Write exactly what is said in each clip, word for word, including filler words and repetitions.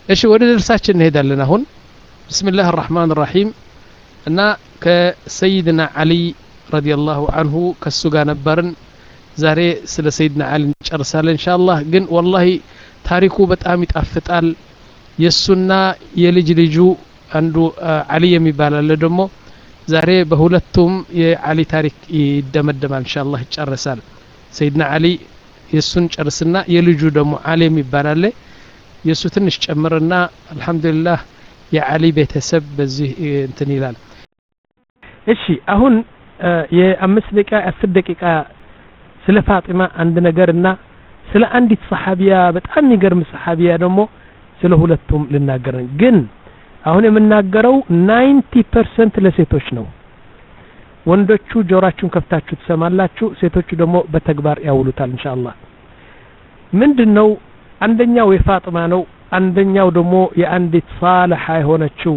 እሺ ወደ ደርሳችን እንሄዳለን አሁን ብስሚላህ الرحمن الرحيم እና ከሰይድና አሊ ረዲየላሁ ዐንሁ ከሱ ጋር ነበርን ዛሬ ስለ ሰይድና አሊ እንጨርሳለን ኢንሻአላህ ግን ወላሂ ታሪኩ በጣም ይጣፍጣል የሱና የልጅ ልጁ አንዱ አሊ የሚባል አለ ደግሞ ዛሬ በሁለቱም የአሊ ታሪክ ይደመደማል ኢንሻአላህ ይጨርሳል ሰይድና አሊ የሱን ጨርስና የልጁ ደግሞ አሊ የሚባል አለ የሱ ትንሽ ጨምርና አልহামዱሊላህ የአሊ ቤተሰብ በዚህ እንትን ይላል እሺ አሁን የአምስት ደቂቃ አስር ደቂቃ ስለ ፋጢማ አንድ ነገርና ስለ አንዲት ሰሃቢያ በጣም የሚገርም ሰሃቢያ ደግሞ ስለ ሁለቱም ልናገር ግን አሁን የምናገረው ninety percent ለሴቶች ነው ወንዶቹ ጆሮአችሁን ከፍታችሁ ትሰማላችሁ ሴቶቹ ደግሞ በተግባር ያውሉታል ኢንሻአላህ ምንድነው አንደኛው የፋጢማ ነው አንደኛው ደግሞ የአንዲት صالحة የሆነችው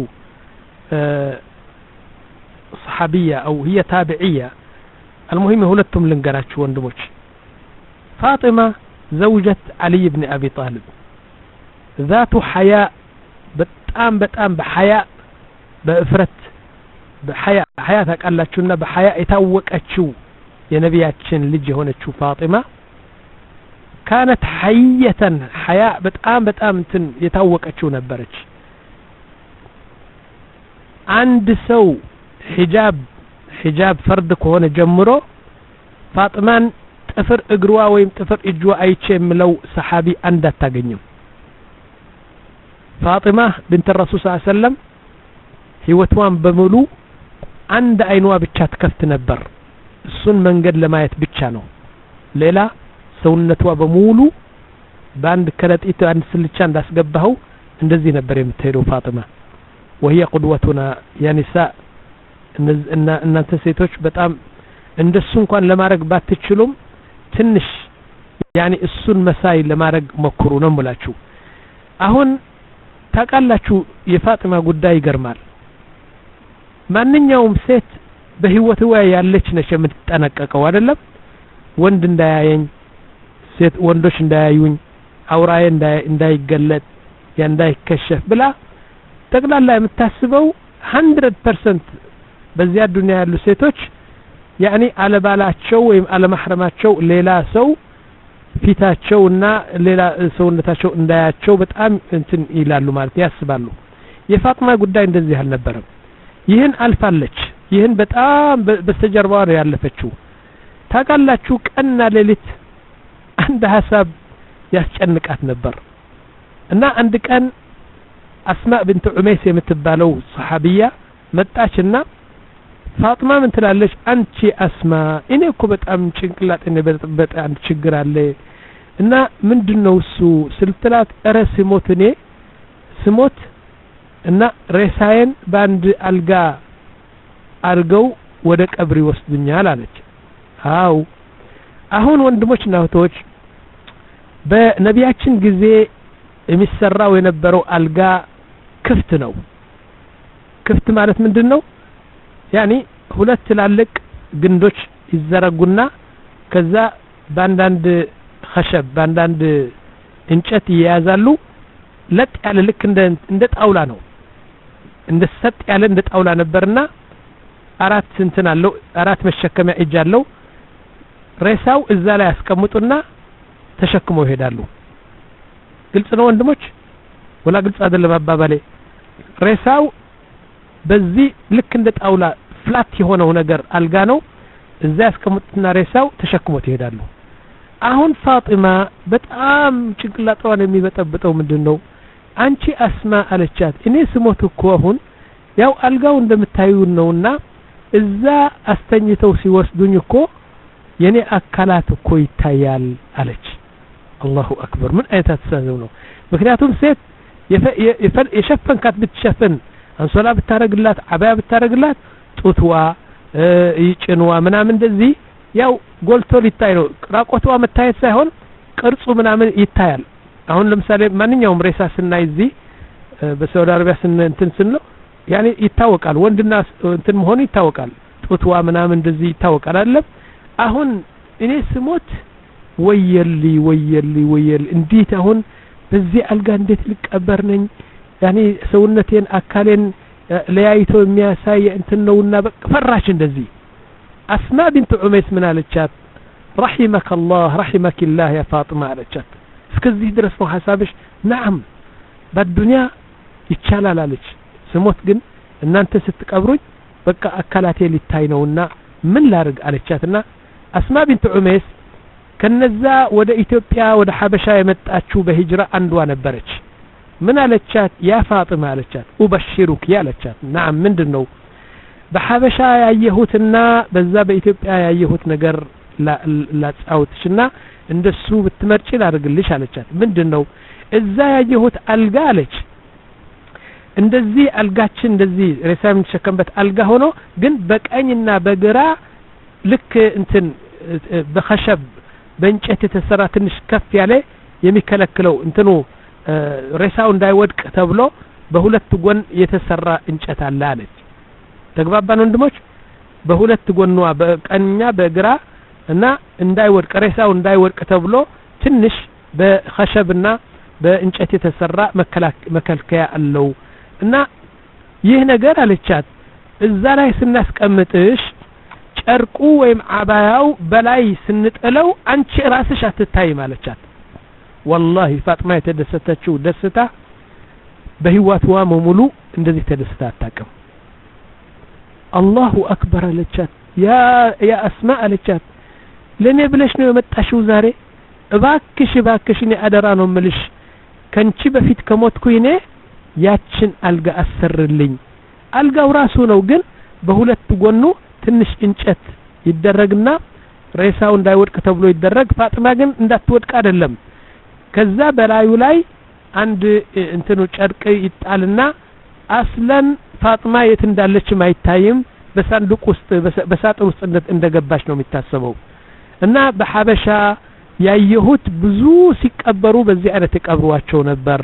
صحابية أو هي تابعية المهم ሁለቱም ልንገራችሁ ወንድሞች فاطمة زوجة علي بن أبي طالب ذات حياء በጣም በጣም በحياء በእፍረት በحياء حياء ታውቃላችሁና በحياء የታወቀችው የነቢያችን ልጅ የሆነችው فاطمة كانت حية حياء በጣም በጣም እንትን የታወቀችው ነበረች አንድ ሰው ሒጃብ ሒጃብ ፈርድ ከሆነ ጀምሮ ፋጥማን ጥፍር እግሯ ወይም ጥፍር እጇ አይቼ የምለው ሰሃቢ አንድ አታገኝም ፋጢማ بنت الرسول صلى الله عليه وسلم ህይወቷን በሙሉ አንድ አይኗ ብቻ ትከፍት ነበር እሱን መንገድ ለማየት ብቻ ነው ሌላ ሰውነቷ በሙሉ ባንድ ከረጢት አንድ ስልቻ እንዳስገባው እንደዚህ ነበር የምትሄደው ፋጢማ وهي قدوتنا يا نساء እና እናንተ ሴቶች በጣም እንደሱ እንኳን ለማድረግ ባትችሉም ትንሽ ያኒ እሱን መሳይ ለማድረግ ሞክሩ ነው ማለት አሁን ታቃላችሁ የፋጢማ ጉዳይ ይገርማል ማንኛውም ሴት በህይወቷ ያለች ነች የምትጠነቀቀው አይደለም ወንድ እንዳያየኝ ሴት ወንዶች እንዳያዩኝ አውራዬ እንዳይገለጥ እንዳይከሸፍ ብላ ተግላላ የምታስበው one hundred percent በዚያ ዱንያ ያሉ ሴቶች ያኒ አለባላቸው ወይም አለማህረማቸው ሌላ ሰው ፊታቸውና ሌላ ሰውነታቸው እንዳያቸው በጣም እንትን ይላሉ ማለት ያስባሉ የፋጢማ ጉዳይ እንደዚህ አልነበረም ይህን አልፋለች ይህን በጣም በስተጀርባው ነው ያለፈችው ታቃላችሁ ቀንና ሌሊት አንድ ሐሳብ ያስጨንቃት ነበር እና አንድ ቀን አስማእ بنت ዑመይስ የምትባለው ሰሃቢያ መጣችና ፋጢማ ምን ትላለች አንቺ አስማ እኔ እኮ በጣም ጭንቅላት እኔ በጣም አንድ ችግር አለ እና ምንድነው እሱ ስልትላት እረ ስሞት እኔ ስሞት እና ሬሳዬን ባንድ አልጋ አርገው ወደ ቀብር ይወስዱኛል አለች አው አሁን ወንድሞችና እህቶች በነቢያችን ጊዜ የሚሰራው የነበረው አልጋ ክፍት ነው ክፍት ማለት ምንድነው ያኒ ሁለት ትላልቅ ግንዶች ይዘረጉና ከዛ ባንዳንድ خشب ባንዳንድ እንጨት ይያዛሉ ለጥ ያለ ልክ እንደ እንደ ጣውላ ነው እንደ ሰጥ ያለ እንደ ጣውላ ነበርና አራት እንትን አለው አራት መሸከሚያ እጅ አለው ሬሳው እዛ ላይ ያስቀምጡና ተሸክመው ይሄዳሉ ግልጽ ነው ወንድሞች ወላ ግልጽ አይደለም አባባሌ ሬሳው በዚህ ልክ እንደ ጣውላ ፍላት የሆነው ነገር አልጋ ነው እዛ ያስቀምጡና ሬሳው ተሸክሞት ይሄዳሉ አሁን ፋጢማ በጣም ጭንቅላቷን የሚበጠብጠው ምንድነው አንቺ አስማ አለቻት እኔ ስሞት እኮ አሁን ያው አልጋው እንደምታዩ ነውና እዛ አስተኝተው ሲወስዱኝ እኮ የኔ አካላት እኮ ይታያል አለች አላሁ አክበር ምን አይነት አስተሳሰብ ነው ምክንያቱም ሴት የሸፈንካት ብትሸፈን አንሶላ ብታረግላት አባያ ብታረግላት ጡትዋ ይጭንዋ ምናምን እንደዚህ ያው ጎልቶ ሊታይ ነው ራቆቷ መታየት ሳይሆን ቅርጹ ምናምን ይታያል አሁን ለምሳሌ ማንኛውም ሬሳ ስናይ እዚህ በሳውዲ አረቢያ ስን እንትን ስንለው ያኔ ይታወቃል ወንድና እንትን መሆኑ ይታወቃል ጡትዋ ምናምን እንደዚህ ይታወቃል አይደል አሁን እኔ ስሞት ወየሊ ወየሊ ወየል እንዴት አሁን በዚህ አልጋ እንዴት ልቀበር ነኝ ያኒ ሰውነቴን አካሌን ለያይቶ የሚያሳይ እንትን ነውና በቃ ፈራች እንደዚህ አስማ ቢንት ዑመይስ ምን አለቻት رحمك الله رحمك الله يا فاطمة አለቻት እስከዚህ ድረስ ነው ሐሳብሽ نعم በዱንያ ይቻላል አለች ስሞት ግን እናንተ ስትቀብሩኝ በቃ አካላቴ ሊታይ ነውና ምን ላርግ አለቻትና አስማ ቢንት ዑመይስ ከነዛ ወደ ኢትዮጵያ ወደ ሐበሻ የመጣችው በሂጅራ አንዷ ነበረች ምን አለቻት ያ ፋጢማ አለቻት ኡበሽሩክ ያለቻት نعم ምንድነው በሐበሻ ያየሁትና በዛ በኢትዮጵያ ያየሁት ነገር ላጻውትሽና እንደሱ ብትመርጪ ላድርግልሽ አለቻት ምንድነው እዛ ያየሁት አልጋ አለች እንደዚህ አልጋችን እንደዚህ ሬሳም ተሸከምበት አልጋ ሆኖ ግን በቀኝና በግራ ልክ እንትን በخشب በእንጨት የተሰራ ትንሽ ከፍ ያለ የሚከለክለው እንትኑ ሬሳው እንዳይወድቅ ተብሎ በሁለት ጎን የተሰራ እንጨት አለ አለች ተግባባን ወንድሞች በሁለት ጎንዋ በቀኝና በግራ እና እንዳይወድቅ ሬሳው እንዳይወድቅ ተብሎ ትንሽ በخشبና በእንጨት የተሰራ መከልከያ አለው እና ይህ ነገር አለቻት እዛ ላይ ስናስቀምጥሽ ጨርቁ ወይም አባያው በላይ ስንጥለው አንቺ ራስሽ አትታይ ማለቻት والله ፋጥማ የተደሰተችው ደስታ በህይወቷ ሙሉ እንደዚህ ተደስታ አታውቅም አላሁ አክበር አለቻት ያ ያ አስማ አለቻት ለኔ ብለሽ ነው የመጣሽው ዛሬ እባክሽ እባክሽ እኔ አደራ ነው ምልሽ ከንቺ በፊት ከሞትኩኝ እኔ ያችን አልጋ አሰርልኝ አልጋው ራሱ ነው ግን በሁለት ጎኑ ትንሽ እንጨት ይደረግና ሬሳው እንዳይወድቅ ተብሎ ይደረግ ፋጥማ ግን እንዳትወድቅ አይደለም ከዛ በላዩ ላይ አንድ እንትኑ ጨርቅ ይጣልና አስለን ፋጥማ የት እንዳለች ማይታይም በሳንዱቅ ውስጥ በሳጥን ውስጥ እንደገባች ነው የሚታሰበው እና በሐበሻ ያየሁት ብዙ ሲቀበሩ በዚህ አይነት ተቀብሯቸው ነበር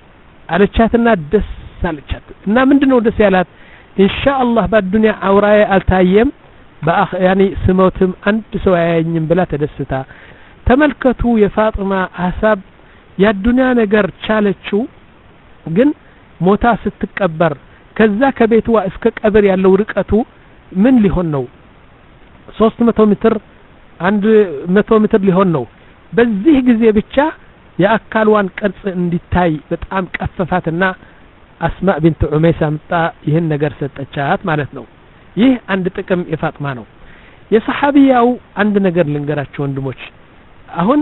አለቻትና ደስ አለቻት እና ምንድነው ደስ ያላት ኢንሻአላህ በዱንያ አውራዬ አልታየም በአኽ ያኒ ስሞትም አንድ ሰው ያየኝም ብላ ተደስታ ተመልከቱ የፋጥማ ሐሳብ የዱንያ ነገር ቻለችው ግን ሞታ ስትቀበር ከዛ ከቤቷ እስከ ቀብር ያለው ርቀቱ ምን ሊሆን ነው ሶስት መቶ ሜትር አንድ መቶ ሜትር ሊሆን ነው በዚህ ጊዜ ብቻ የአካልዋን ቅርጽ እንዲታይ በጣም ቀፈፋትና አስማ ቢንት ዑመይስ አምጣ ይህን ነገር ሰጠቻት ማለት ነው ይህ አንድ ጥቅም የፋጥማ ነው የሰሐቢያው አንድ ነገር ልንገራችሁ ወንድሞች አሁን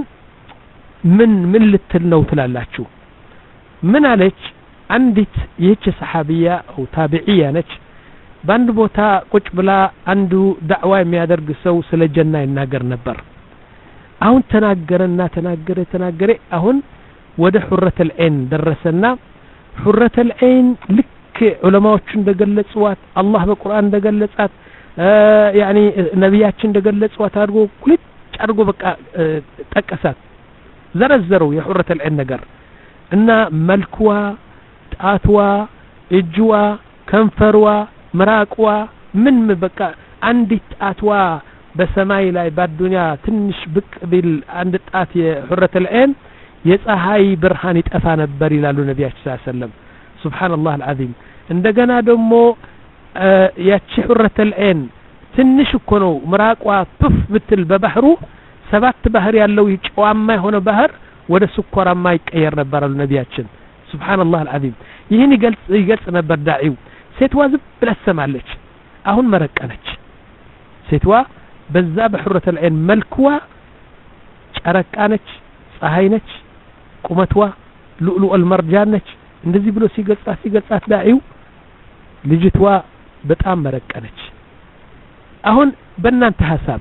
ምን ምን ልትል ነው ትላላችሁ ምን አለች አንዲት ይህች ሰሐቢያ او ታቢዒያ ነች በአንድ ቦታ ቁጭ ብላ አንዱ ዳዕዋ የሚያደርግ ሰው ስለ ጀና ይናገር ነበር አሁን ተናገረና ተናገረ ተናገረ አሁን ወደ ሑረተ العين ደረሰና ሑረተ العين ልክ ዑለማዎቹ እንደገለጹት አላህ በቁርአን እንደገለጻት ያኒ ነብያችን እንደገለጹት አድርጎ ኩልጭ አድርጎ በቃ ጠቀሳት ዘረዘረው የሑረተ العين ነገር እና መልክዋ ጣትዋ እጅዋ ከንፈርዋ ምራቅዋ ምን በቃ አንዲት ጣትዋ በሰማይ ላይ በዱንያ ትንሽ ብቅ ቢል አንድ ጣት የሑረተ العين የፀሐይ ብርሃን ይጠፋ ነበር ይላሉ ነብያችን ሰለላሁ ዐለይሂ ወሰለም ሱብሃንአላህ አልዓዚም እንደገና ደግሞ ያቺ ሑረተ العين ትንሽ እኮ ነው ምራቅዋ ቱፍ ብትል በባህሩ ሰባት ባህር ያለው ጨዋማ የሆነ ባህር ወደ ስኳራማ ይቀየር ነበር አሉ ነብያችን ሱብሃንአላህ አልዓዚም ይህን ይገልጽ ይገልጽ ነበር ዳዒው ሴትዋ ዝም ብላ ሰማለች አሁን መረቀነች ሴትዋ በዛ በሑረተ العين መልክዋ ጨረቃነች ፀሐይ ነች ቁመትዋ ሉዕሉዕ አልመርጃን ነች እንደዚህ ብሎ ሲገልጻት ሲገልጻት ዳዒው ልጅቷ በጣም መረቀነች አሁን በእናንተ ሐሳብ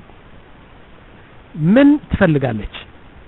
ምን ትፈልጋለች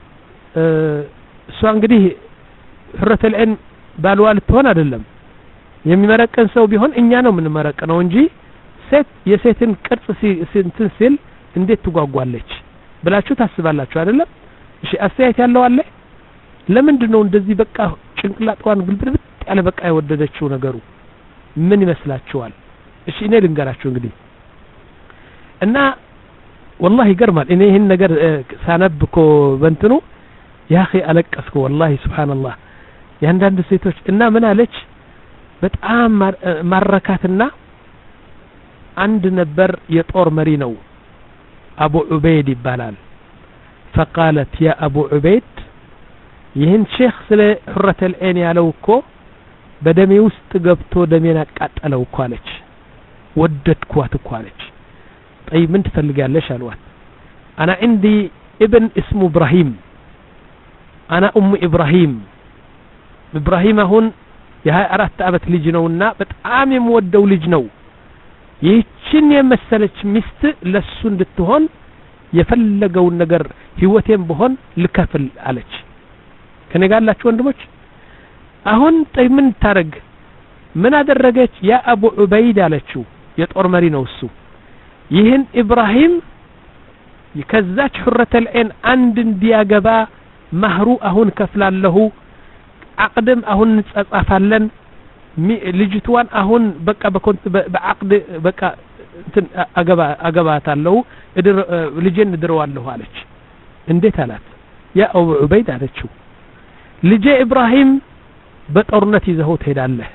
እሷ እንግዲህ ሑረተ العين ባልዋ ልትሆን አይደለም የሚመረቀን ሰው ቢሆን እኛ ነው የምንመረቀነው እንጂ ሴት የሴትን ቅርጽ ሲንትን ሲል እንዴት ትጓጓለች ብላችሁ ታስባላችሁ አይደለም እሺ አስተያየት ያለው አለ ለምንድን ነው እንደዚህ በቃ ጭንቅላቷን ግልብልብጥ ያለ በቃ የወደደችው ነገሩ ምን ይመስላችኋል እሺ እኔ ልንገራችሁ እንግዲህ እና والله ይገርማል እኔ ይሄን ነገር ሳነብኮ በእንትኑ ያ اخي አለቀስኩ والله سبحان الله ያንዳንድ ሴቶች እና ምን አለች በጣም ማረካትና አንድ ነበር የጦር መሪ ነው አቡ ዑበይድ ይባላል فقالت يا ابو عبيد ይህን ሼክ ስለ حرة العين ያለው እኮ በደሜ ውስጥ ገብቶ ደሜን አቃጠለው እኮ አለች ወደድኳት እኮ አለች طيب ምን ትፈልጋለሽ አልዋት انا عندي ابن اسمه ابراهيم انا ام ابراهيم ابراهيم አሁን የ24 አመት ልጅ ነውና በጣም የምወደው ልጅ ነው ይህችን የመሰለች ሚስት ለሱ እንድትሆን የፈለገው ነገር ህይወቴን በሆን ልከፍል አለች ከኔ ጋር ያላችሁ ወንድሞች አሁን طيب ምን ታረግ ምን አደረገች ያ አቡ ዑበይድ አለችው የጦር መሪ ነው እሱ ይህን ኢብራሂም ከዛች حرة العين አንድ እንዲያገባ ማህሩ አሁን ከፍላለሁ አቅድም አሁን እንጻጻፋለን ልጅቷን አሁን በቃ በኮንት በአቅድ በቃ እንትን አገባ አገባታለሁ እድር ልጄን እድረዋለሁ አለች እንዴት አላት ያ አቡ ዑበይድ አለችው ልጄ ኢብራሂም በጦርነት ይዘው ትሄዳለህ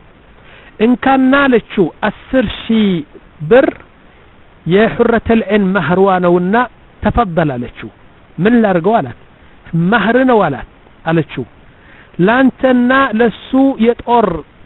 እንካና አለችው አስር ሺህ ብር የحرة العين ማህርዋ ነውና ተፈضل አለችው ምን ላርገው አላት ማህር ነው አላት አለችው ላንተና ለሱ የጦር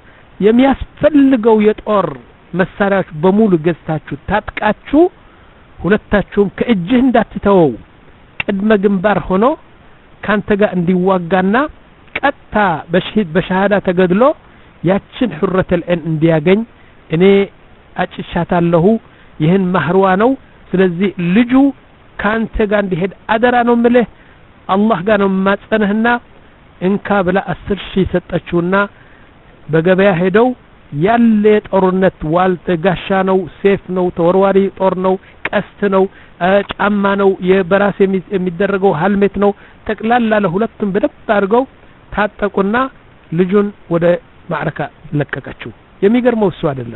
የሚያስፈልገው የጦር መሳሪያዎች በሙሉ ገዝታችሁ ታጥቃችሁ ሁለታችሁም ከእጅህ እንዳትተወው ቅድመ ግንባር ሆኖ ካንተ ጋር እንዲዋጋና ቀጣ በሽሂድ በሸሃዳ ተገድሎ ያችን حرة العين እንዲያገኝ እኔ አጭሻታለሁ ይህን ማህርዋ ነው ስለዚህ ልጁ ካንተ ጋር እንዲሄድ አደራ ነው ምልህ አላህ ጋር ነው ማጸነህና እንካ ብላ አስር ሺህ ሰጠችውና በገበያ ሄደው ያለ ጦርነት ዋልተ ጋሻ ነው ሴፍ ነው ተወርዋሪ ጦር ነው ቀስት ነው ጫማ ነው የበራስ የሚደረገው ሀልሜት ነው ተቅላላ ለሁለቱም በደብ አድርገው ታጠቁና ልጁን ወደ ማዕረካ ለቀቀችው የሚገርመው እሱ አይደለም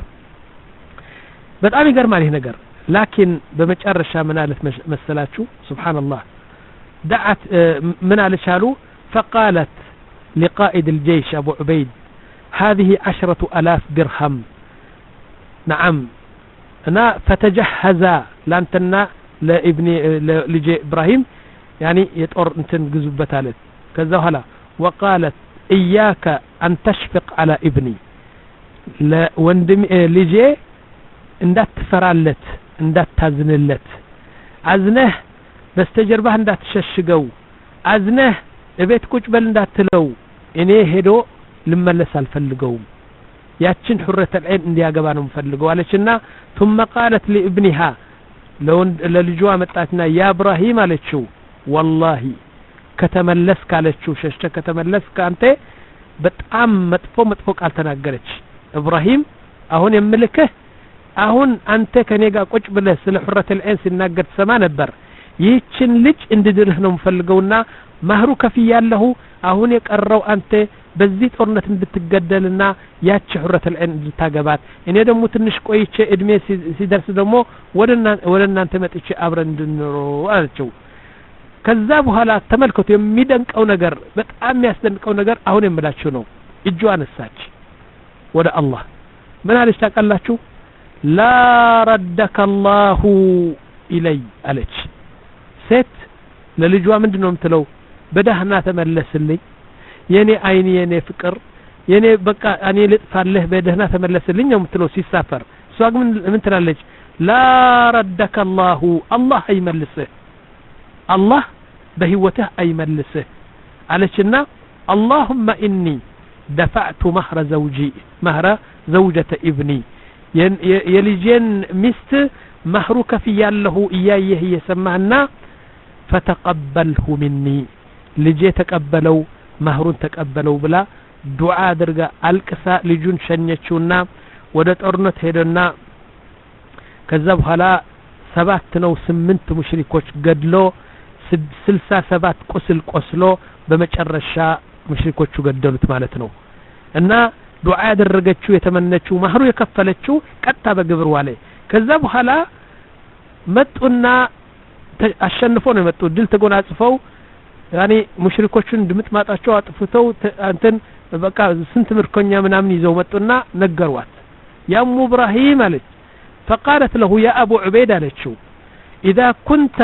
በጣም ይገርማል ይሄ ነገር ላኪን በመጨረሻ ምን አለት መሰላችሁ ሱብሃንአላህ دعت من علشالو فقالت لقائد الجيش أبو عبيد هذه عشرة ألاف درهم نعم أنا فتجهز لانتنا لابن لجي إبراهيم يعني يتقر انتن قزبتالت كذا هلا وقالت إياك أن تشفق على ابني وندم لجي اندات تفرالت اندات تازنلت عزنه በስተጀርባህ እንዳትሸሽገው አዝነህ እቤት ቁጭ በል እንዳትለው እኔ ሄዶ ልመለስ አልፈልገውም ያችን حرة العين እንዲያገባ ነው የምፈልገው አለችና ثم قالت لابنها ለልጇ መጣችና ያ ኢብራሂም አለችው والله ከተመለስ ካለችው ሸሽተ ከተመለስ ካንተ በጣም መጥፎ መጥፎ ቃል ተናገረች ኢብራሂም አሁን የምልክህ አሁን አንተ ከኔ ጋር ቁጭ ብለህ ስለ حرة العين ሲናገር ተሰማ ነበር ይህችን ልጅ እንድድርህ ነው የምፈልገውና ማህሩ ከፍያለሁ አሁን የቀረው አንተ በዚህ ጦርነት እንድትገደልና ያቺ حرة العين እንድታገባት እኔ ደግሞ ትንሽ ቆይቼ እድሜ ሲደርስ ደግሞ ወደና ወደናንተ መጥቼ አብረን እንድንኖር አለችው ከዛ በኋላ ተመልከቱ የሚደንቀው ነገር በጣም የሚያስደንቀው ነገር አሁን የምላችሁ ነው እጁ አነሳች ወደ አላህ ምን አለች ታውቃላችሁ ላ ረደከ الله ኢለይ አለች ሴት ለልጇ ምንድነው የምትለው በደህና ተመለስልኝ የኔ አይን የኔ ፍቅር የኔ በቃ እኔ ልጥፋለህ በደህና ተመለስልኝ ነው የምትለው ሲሳፈር እሷ ግን ምን ትላለች ላ ረደከ الله الله አይመልስህ الله በህይወትህ አይመልስህ አለችና اللهم اني دفعت مهر زوجي مهر زوجة ابني የልጄን ሚስት مهر ከፍያለሁ እያየህ እየሰማህና فتقبله مني ልጄ ተቀበለው ማህሩን ተቀበለው ብላ ዱዓ አድርጋ አልቅሳ ልጁን ሸኘችውና ወደ ጦርነት ሄደና ከዛ በኋላ ሰባት ነው ስምንት ሙሽሪኮች ገድሎ ስልሳ ሰባት ቁስል ቆስሎ በመጨረሻ ሙሽሪኮቹ ገደሉት ማለት ነው እና ዱዓ ያደረገችው የተመነችው ማህሩ የከፈለችው ቀጣ በግብር ዋለ ከዛ በኋላ መጡና አሸንፎ ነው መጡ ድል ተጎናጽፈው ያኒ ሙሽሪኮችን ድምጥ ማጣቸው አጥፍተው አንተን በቃ ስንት ምርኮኛ ምናምን ይዘው መጡና ነገሯት ያ ኡሙ ኢብራሂም አለች فقالت له يا ابو عبيد አለችው اذا كنت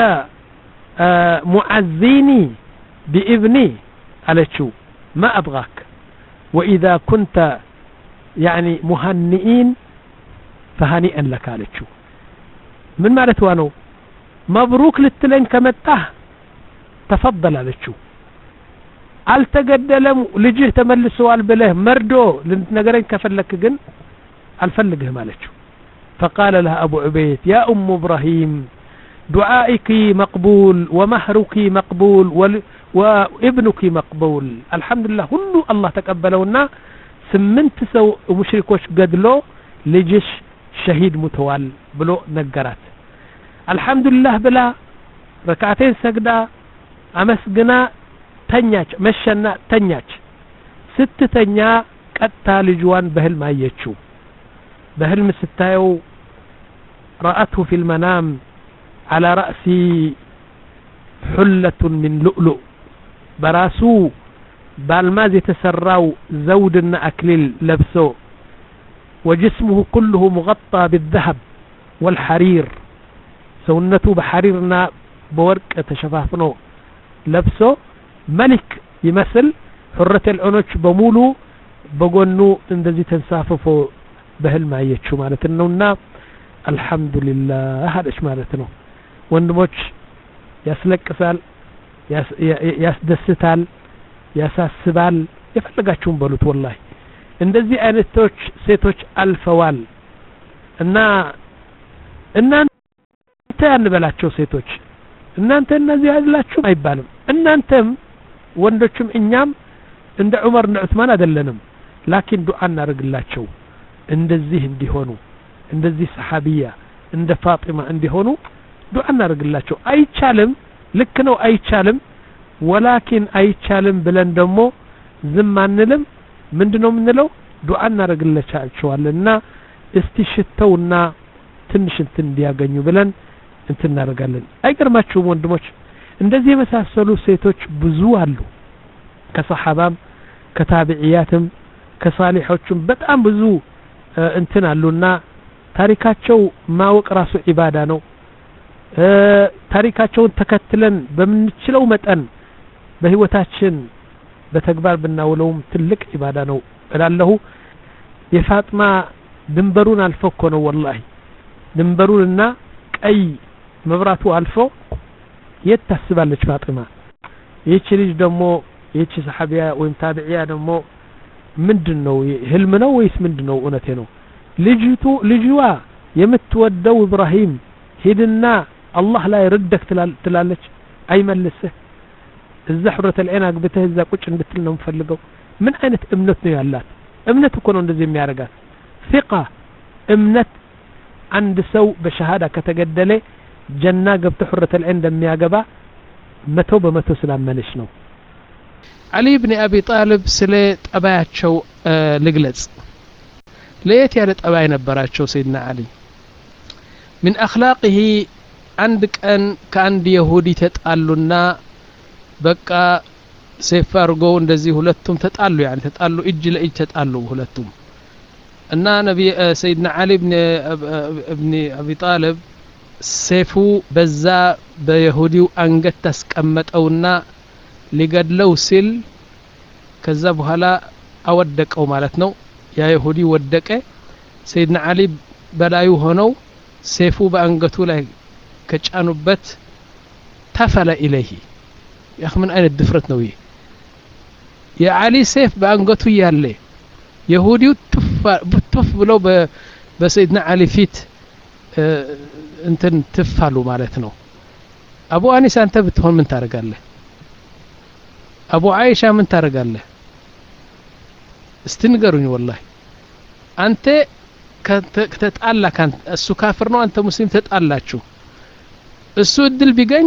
معزيني بابني አለችው ما ابغاك واذا كنت يعني مهنئين فهنيئا لك አለችው ምን ማለት ነው مبروك ልትለኝ ከመጣህ ተፈضل አለችው አልተገደለም ልጅህ ተመልሷል ብለህ መርዶ ለነገረኝ ከፈለክ ግን አልፈልግህም አለችው فقال لها ابو عبيد يا ام ابراهيم دعائك مقبول ومهرك مقبول وابنك مقبول الحمد لله ሁሉ الله ተቀበለውና ስምንት ሰው ሙሽሪኮች ገድሎ ልጅሽ ሸሂድ ሙተዋል ብሎ ነገራት الحمد لله ብላ ረካዓተን ሰግዳ አመስግና ተኛች መሸና ተኛች ስትተኛ ቀጣ ልጅዋን በህልም አየችው በህልም ስታየው رأته في المنام على رأسي حلة من لؤلؤ براسو بالماز يتسراو زودنا أكليل لبسو وجسمه كله مغطى بالذهب والحرير سونته بحريرنا بورق تشفافنو لبسو ملك يمثل حرة العنوش بمولو بقولنو اندزي تنساففو بهل ما يتشو مالتنونا الحمد لله هذا ايش مالتنو وندموش يسلك سال يس يسدستال يساسبال يفلقاتشون بلوت والله اندزي انتوش سيتوش الفوال እና እናንተ ያንበላቸው ሴቶች እናንተ እነዚህ ያላችሁ አይባልም እናንተም ወንዶችም እኛም እንደ ዑመር እና ዑስማን አይደለንም ላኪን ዱዓ እናርግላቸው እንደዚህ እንዲሆኑ እንደዚህ ሰሃቢያ እንደ ፋጢማ እንዲሆኑ ዱዓ እናርግላቸው አይቻልም ልክ ነው አይቻልም ወላኪን አይቻልም ብለን ደግሞ ዝም አንልም ምንድነው ምንለው ዱዓ እናርግላቸዋልና እስቲ ሽተውና ትንሽ እንትን እንዲያገኙ ብለን እንትን እናርጋለን አይገርማችሁም ወንድሞች እንደዚህ የመሳሰሉ ሴቶች ብዙ አሉ ከሰሃባም ከታቢዒያትም ከሳሊሖችም በጣም ብዙ እንትን አሉና ታሪካቸው ማወቅ ራሱ ኢባዳ ነው ታሪካቸውን ተከትለን በምንችለው መጠን በህይወታችን በተግባር ብናውለውም ትልቅ ኢባዳ ነው እላለሁ የፋጥማ ድንበሩን አልፎ ነው والله ድንበሩንና ቀይ መብራቱ አልፎ የታስባለች ፋጥማ ይህች ልጅ ደግሞ ይህች ሰሃቢያ ወይም ታቢዒያ ደግሞ ምንድነው ህልም ነው ወይስ ምንድነው እውነቴ ነው ልጅቱ ልጅዋ የምትወደው ኢብራሂም ሄድና አላህ ላይ ርደክ ትላለች አይመልስህ እዛ ሑረት العين አግብተህ እዛ ቁጭ እንድትል ነው የምፈልገው ምን አይነት እምነት ነው ያላት እምነት እኮ ነው እንደዚህ የሚያረጋት ثقة እምነት አንድ ሰው በሸሃዳ ከተገደለ ጀና ገብቶ ሑረት العين እንደሚያገባ መቶ በመቶ ስላመነች ነው علي بن أبي طالب ስለ ጠባያቸው ልግለጽ ለየት ያለ ጠባይ ነበራቸው سيدنا علي من أخلاقه አንድ ቀን ከአንድ ይሁዲ ተጣሉና በቃ ሰይፍ አርገው እንደዚህ ሁለቱም ተጣሉ يعني ተጣሉ እጅ ለእጅ ተጣሉ ሁለቱም እና ነብይ سيدنا علي بن ابن أبي طالب ሰይፉ በዛ በይሁዲው አንገት ተስቀመጠውና ሊገድለው ሲል ከዛ በኋላ አወደቀው ማለት ነው ያ ይሁዲ ወደቀ سيدنا علي በላዩ ሆነው ሰይፉ በአንገቱ ላይ ከጫኑበት ተፈለ ኢለይሂ ያخ ምን አይነት ድፍረት ነው ይሄ የዓሊ ሰይፍ በአንገቱ ያለ ይሁዲው ተፍ ብለው በሰይድና ዓሊ ፊት እንትን ተፋሉ ማለት ነው አቡ አኒስ አንተ ብትሆን ምን ታረጋለህ አቡ አይሻ ምን ታረጋለህ استنقروني والله أنت كتتقال كان السو كافر نو أنت مسلم تتقالاچو السو الدل بيغن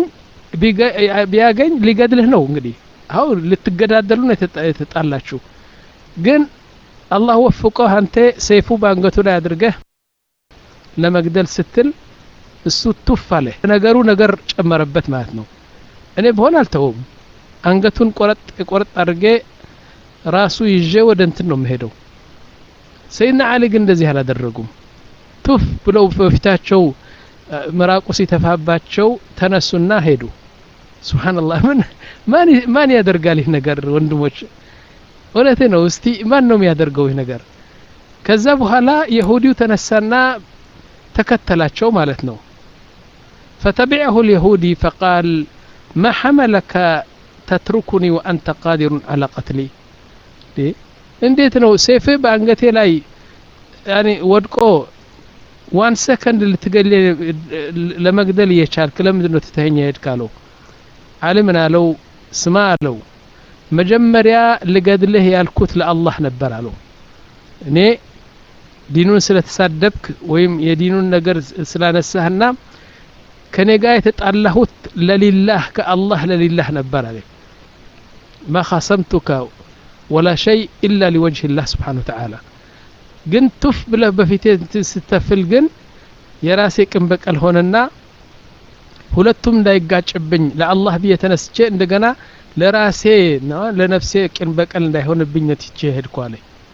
بيغن ليغدله نو እንግዲህ አው ልትገዳደሉ ነው ተጣላችሁ ግን አላህ ወፍቀው አንተ ሰይፉ ባንገቱ ላይ አድርገህ ለመግደል ስትል እሱ ተፋለ ነገሩ ነገር ጨመረበት ማለት ነው እኔ በሆነ አልተውም አንገቱን ቆረጥ ቆረጥ አድርጌ ራሱ ይዤ ወደ እንትን ነው የምሄደው። ሰይድና አሊ ግን እንደዚህ አላደረጉም። ቱፍ ብለው በፊታቸው ምራቁ ሲተፋባቸው ተነሱና ሄዱ። ሱብሃንአላህ ምን ማን ማን ያደርጋል ይህ ነገር ወንድሞች? ወለቴ ነው። እስቲ ማን ነው የሚያደርገው ይህ ነገር? ከዛ በኋላ የሁዲው ተነሳና ተከተላቸው ማለት ነው። فتبعه اليهودي فقال ما حملك تتركني وأنت قادر على قتلي؟ እንዴት ነው ሴፍ በአንገቴ ላይ ያኒ ወድቆ ዋን ሰከንድ ልትገል ለመግደል የቻልክ ለምንድን ነው ትተኸኝ ሄድካለው? አሊ ምን አለው? ስማ አለው መጀመሪያ ልገድልህ ያልኩት ለአላህ ነበር አለው። እኔ ዲኑን ስለተሳደብክ ወይም የዲኑን ነገር ስላነሳህና ከኔ ጋር የተጣላሁት ለሊላህ ከአላህ ለሊላህ ነበር አለ። ما خصمتك ولا شيء إلا لوجه الله سبحانه وتعالى ግን ቱፍ ብለህ በፊቴ ስትተፍል ግን የራሴ ቅን በቀል ሆነና ሁለቱም እንዳይጋጭብኝ ለአላህ ብዬ ተነስቼ እንደገና ለራሴ ነው ለነፍሴ ቅን በቀል እንዳይሆንብኝ ነትቼ ሄድኩ አለ።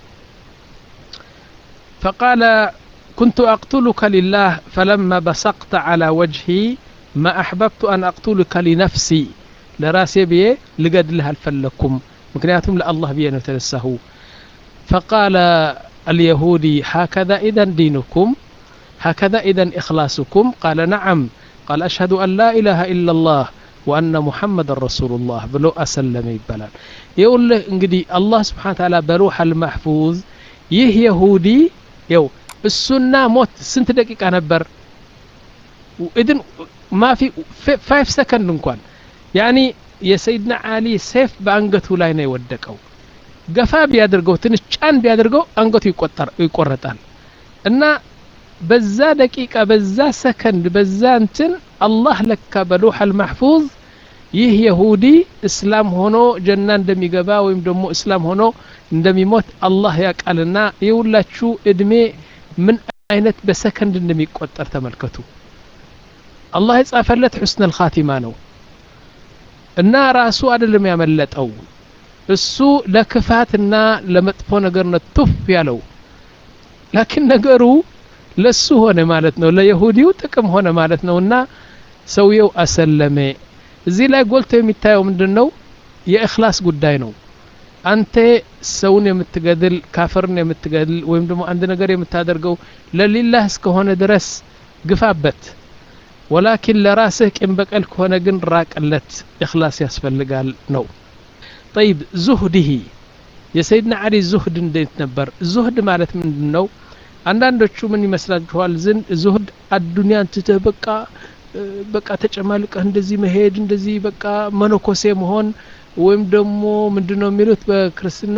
فقال كنت أقتلك لله فلما بصقت على وجهي ما أحببت أن أقتلك لنفسي لراسي بيه لقد لها الفلكم مكنياتهم لله بيه نتنسه. فقال اليهودي هكذا إذن دينكم هكذا إذن إخلاصكم؟ قال نعم. قال أشهد أن لا إله إلا الله وأن محمد رسول الله بلو أسلم يبلال. يقول له انقدي الله سبحانه وتعالى بروح المحفوظ يه يهودي يو السنة موت سنت دقيقة نبر وإذن ما في فايف سكند نكون يعني يا سيدنا علي سيف بأنقته لا يودكوا ገፋ ቢያደርገው ትንሽ ጫን ቢያደርገው አንገቱ ይቆጠር ይቆረጣል። እና በዛ ደቂቃ በዛ ሰከንድ በዛ እንትን አላህ ለካ በሉሐል መህፉዝ ይህ ይሁዲ እስላም ሆኖ ጀና እንደሚገባ ወይም ደግሞ እስላም ሆኖ እንደሚሞት አላህ ያቃልና ይውላችሁ እድሜ ምን አይነት በሰከንድ እንደሚቆጠር ተመልከቱ። አላህ የጻፈለት ሁስነል ኻቲማ ነው እና ራሱ አይደለም ያመለጠው እሱ ለክፋትና ለመጥፎ ነገር ነው ቱፍ ያለው። ላኪን ነገሩ ለሱ ሆነ ማለት ነው ለይሁዲው ጥቅም ሆነ ማለት ነውና ሰውየው አሰለመ። እዚህ ላይ ጎልቶ የሚታየው ምንድነው? የእኽላስ ጉዳይ ነው። አንተ ሰውን የምትገድል ካፍርን የምትገድል ወይም ደግሞ አንድ ነገር የምታደርገው ለሊላህ እስከሆነ ድረስ ግፋበት። ወላኪን ለራስህ ቂም በቀል ከሆነ ግን ራቅለት። እኽላስ ያስፈልጋል ነው። طيب زهده የሰይድና አሊ ዙህድ እንዴት ነበር? ዙህድ ማለት ምንድነው? አንዳንዶቹ ምን ይመስላችኋል? ዝን ዙህድ አዱንያን ትተህ በቃ በቃ ተጨማልቀህ እንደዚህ መሄድ እንደዚህ በቃ መነኮሴ መሆን ወይም ደግሞ ምንድነው የሚሉት በክርስትና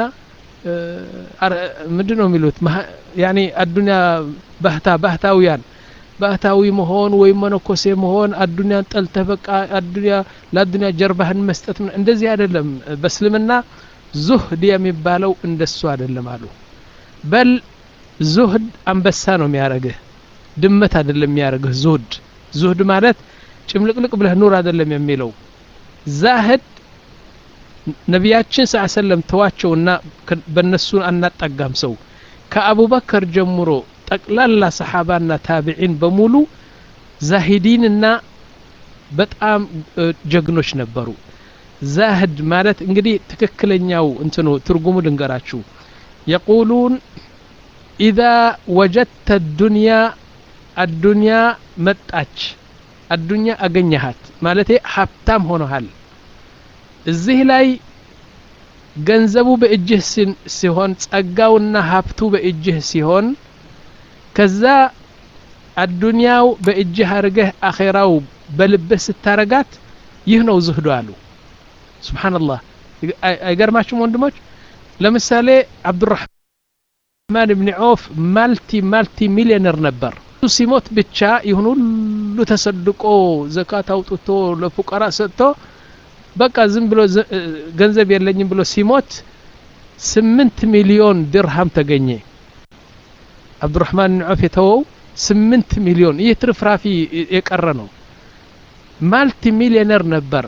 ምንድነው የሚሉት ያኒ አዱንያ ባህታ ባህታውያን ባህታዊ መሆን ወይም መነኮሴ መሆን አዱንያን ጠልተህ በቃ አዱንያ ለአዱንያ ጀርባህን መስጠት እንደዚህ አይደለም። በእስልምና ዙህድ የሚባለው እንደሱ አይደለም አሉ። በል ዙህድ አንበሳ ነው የሚያረግህ ድመት አይደለም የሚያረግህ። ዙህድ ዙህድ ማለት ጭምልቅልቅ ብለህ ኑር አይደለም የሚለው። ዛህድ ነቢያችን ሰለላሁ ዐለይሂ ወሰለም ተዋቸውና በእነሱ አናጣጋም ሰው ከአቡበከር ጀምሮ ጠቅላላ ሰሃባና ታቢዒን በሙሉ ዛሂዲንና በጣም ጀግኖች ነበሩ። ዛህድ ማለት እንግዲህ ትክክለኛው እንትኑ ትርጉሙ ልንገራችሁ። يقولون إذا وجدت الدنيا الدنيا መጣች الدنيا አገኘሃት ማለት ሀብታም ሆነሃል። እዚህ ላይ ገንዘቡ በእጅህ ሲሆን ጸጋውና ሀብቱ በእጅህ ሲሆን ከዛ አዱንያው በእጅህ አርገህ አኺራው በልብህ ስታረጋት ይህ ነው ዙህዱ አሉ። ሱብሃንአላህ አይገርማችሁም ወንድሞች? ለምሳሌ አብዱራህማን ኢብኑ ዐውፍ ማልቲ ማልቲ ሚሊዮነር ነበር። እሱ ሲሞት ብቻ ይሁን ሁሉ ተሰድቆ ዘካት አውጥቶ ለፉቀራ ሰጥቶ በቃ ዝም ብሎ ገንዘብ የለኝም ብሎ ሲሞት ስምንት ሚሊዮን ድርሃም ተገኘ። አብዱራህማን ኢብኑ ዐውፍ የተወው ስምንት ሚሊዮን ይህ ትርፍራፊ የቀረ ነው። ማልቲ ሚሊዮነር ነበር።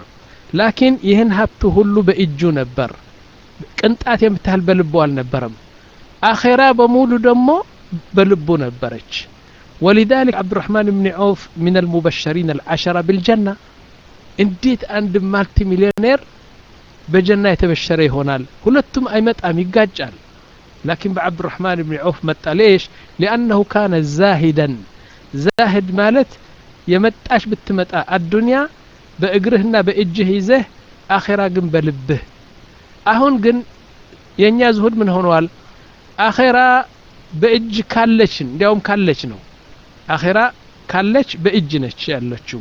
ላኪን ይህን ሀብቱ ሁሉ በእጁ ነበር ቅንጣት የምታህል በልቡ አልነበረም አኺራ በሙሉ ደግሞ በልቡ ነበረች ولذلك عبد الرحمن بن عوف من المبشرين العشرة بالجنة እንዴት አንድ ማልቲ ሚሊዮኔር በጀና የተበሸረ ይሆናል ሁለቱም አይመጣም ይጋጫል لكن بعبد الرحمن بن عوف متى ليش لأنه كان زاهدا زاهد مالت يمتاش بتمتا الدنيا بأجرهنا بأجه يزه آخرة جن بلبه أهون جن ينيا زهود من هونوال آخرة بأج كالشن اليوم كالشنو آخرة كالش بأجنش يالشو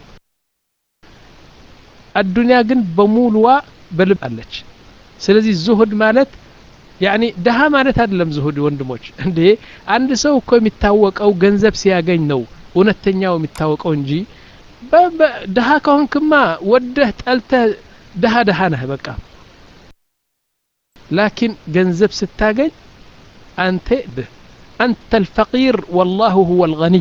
الدنيا جن بمولوا بلب كالش سلزي الزهد مالت يعني دها مالت አይደለም زهد ወንድሞች እንዴ አንድ ሰው እኮ የሚታወቀው ገንዘብ ሲያገኝ ነው እውነተኛው የሚታወቀው እንጂ ደሃ ከሆንክማ ወደህ ጠልተህ ደሃ ደሃ ነህ በቃ لكن ገንዘብ ስታገኝ አንተ አንተ الفقير والله هو الغني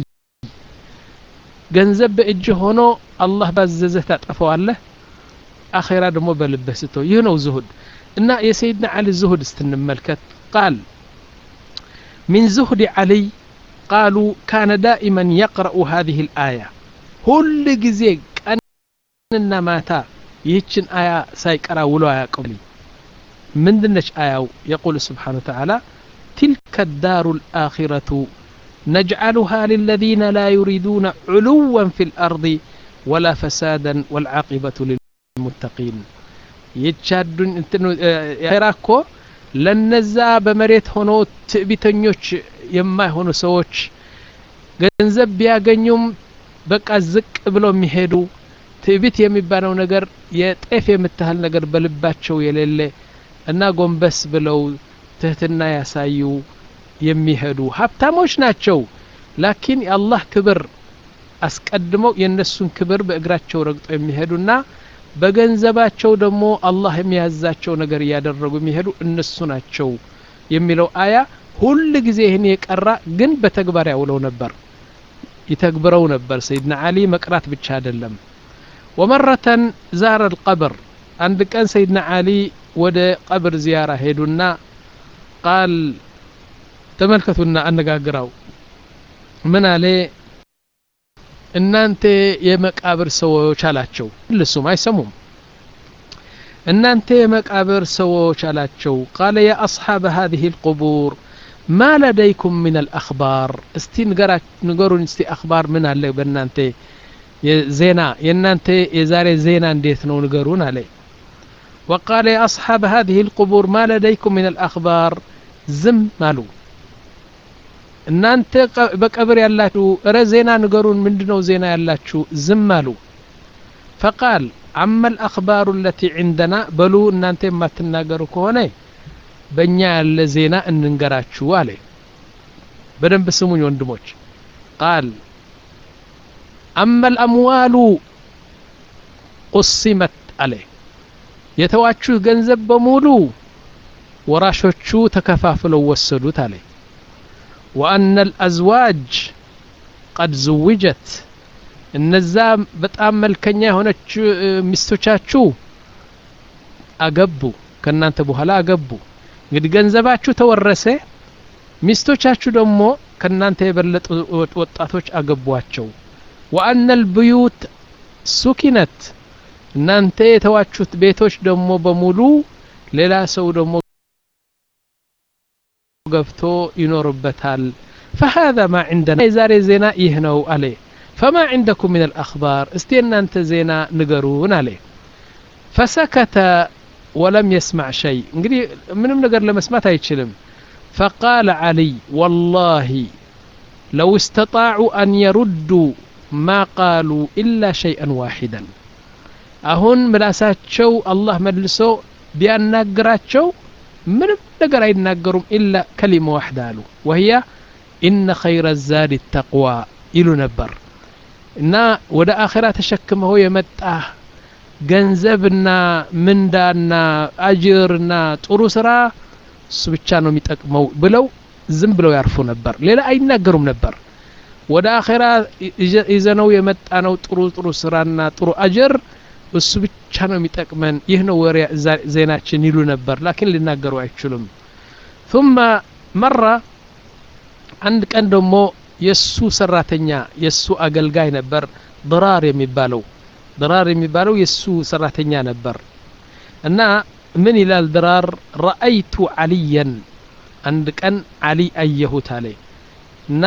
ገንዘብ በእጅ ሆኖ አላህ ባዘዘህ ታጠፈዋለህ አኺራ ደግሞ በልብህ ስተው ይህ ነው زهد إن يا سيدنا علي الزهد استنملكت قال من زهد علي قالوا كان دائما يقرأ هذه الآية كل جزيق أننا ماتا يتشن آية سايقرا ولو آية قبلي من دنش آية يقول سبحانه وتعالى تلك الدار الآخرة نجعلها للذين لا يريدون علوا في الأرض ولا فسادا والعاقبة للمتقين يتشادون انتنو يراكو لنزا بمريت هونو تبيتنيوش يما هونو سووش ገንዘብ ቢያገኙም በቃ ዝቅ ብለው የሚሄዱ ትዕቢት የሚባለው ነገር የጤፍ የምታህል ነገር በልባቸው የሌለ እና ጎንበስ ብለው ትህትና ያሳዩ የሚሄዱ ሀብታሞች ናቸው ላኪን የአላህ ክብር አስቀድመው የነሱን ክብር በእግራቸው ረግጠው የሚሄዱና በገንዘባቸው ደግሞ አላህ የሚያዛቸው ነገር ያደረጉ የሚሄዱ እነሱ ናቸው የሚለው አያ ሁሉ ጊዜ ይሄን የቀራ ግን በተግባር ያውለው ነበር ይተግብረው ነበር ሰይድና አሊ መቅራት ብቻ አይደለም ومرة زار القبر عند كان سيدنا علي ወደ قبر زيارة ሄዱና قال ተመልከቱና አነጋግራው ምን አለ እናንተ የመቃብር ሰዎች አላቸው ለሱም አይሰሙም እናንተ የመቃብር ሰዎች አላቸው قال يا أصحاب هذه القبور ما لديكم من الأخبار استي ንገሩን እስቲ أخبار ምን አለ በእናንተ ዜና የእናንተ የዛሬ ዜና እንዴት ነው ንገሩን አለ وقال يا أصحاب هذه القبور ما لديكم من الأخبار ዝም አሉ እናንተ በቀብር ያላችሁ እረ ዜና ንገሩን ምንድነው ዜና ያላችሁ ዝም አሉ فقال اما الاخبار التي عندنا بلو እናንተ የማትናገሩ ከሆነ በእኛ ያለ ዜና እንንገራችሁ አለ በደንብ ስሙኝ ወንድሞች قال اما الاموال قسمت عليه የተዋችሁ ገንዘብ በሙሉ ወራሾቹ ተከፋፍለው ወሰዱት አለ وأن الأزواج قد زوجت النزام بتأم ملكنيا هونچ ሚስቶቻችሁ አገቡ ከናንተ በኋላ አገቡ እንግዲህ ገንዘባችሁ ተወረሰ ሚስቶቻችሁ ደግሞ ከናንተ የበለጡ ወጣቶች አገቧቸው وأن البيوت سكنت እናንተ የተዋችሁት ቤቶች ደግሞ በሙሉ ሌላ ሰው ደግሞ ገብቶ ይኖርበታል فهذا ما عندنا ዛሬ ዜና ይህ ነው አለ فما عندكم من الأخبار استينا انت زينا نقرون عليه فسكت ولم يسمع شيء انقري منهم نقر لما سمعت يتشلم فقال علي والله لو استطاعوا أن يردوا ما قالوا إلا شيئا واحدا أهون ملاسات شو الله ملسو بأن نقرات شو منهم نقر ينقرهم إلا كلمة واحدة له وهي إن خير الزاد التقوى إلو نبر እና ወደ አኺራ ተሸክመው የመጣ ገንዘብና ምንዳና አጅርና ጥሩ ስራ እሱ ብቻ ነው የሚጠቅመው ብለው ዝም ብለው ያርፉ ነበር ሌላ አይናገሩም ነበር ወደ አኺራ ይዘነው የመጣ ነው ጥሩ ጥሩ ስራና ጥሩ አጅር እሱ ብቻ ነው የሚጠቅመን ይህ ነው ወሬ ዜናችን ይሉ ነበር ላኪን ሊናገሩ አይችሉም ثم مرة አንድ ቀን ደግሞ የሱ ሰራተኛ የሱ አገልጋይ ነበር ضرار የሚባለው ضرار የሚባለው የሱ ሰራተኛ ነበር እና ምን ይላል ضرار رأيت عليا አንድ ቀን አሊ አየሁት አለ እና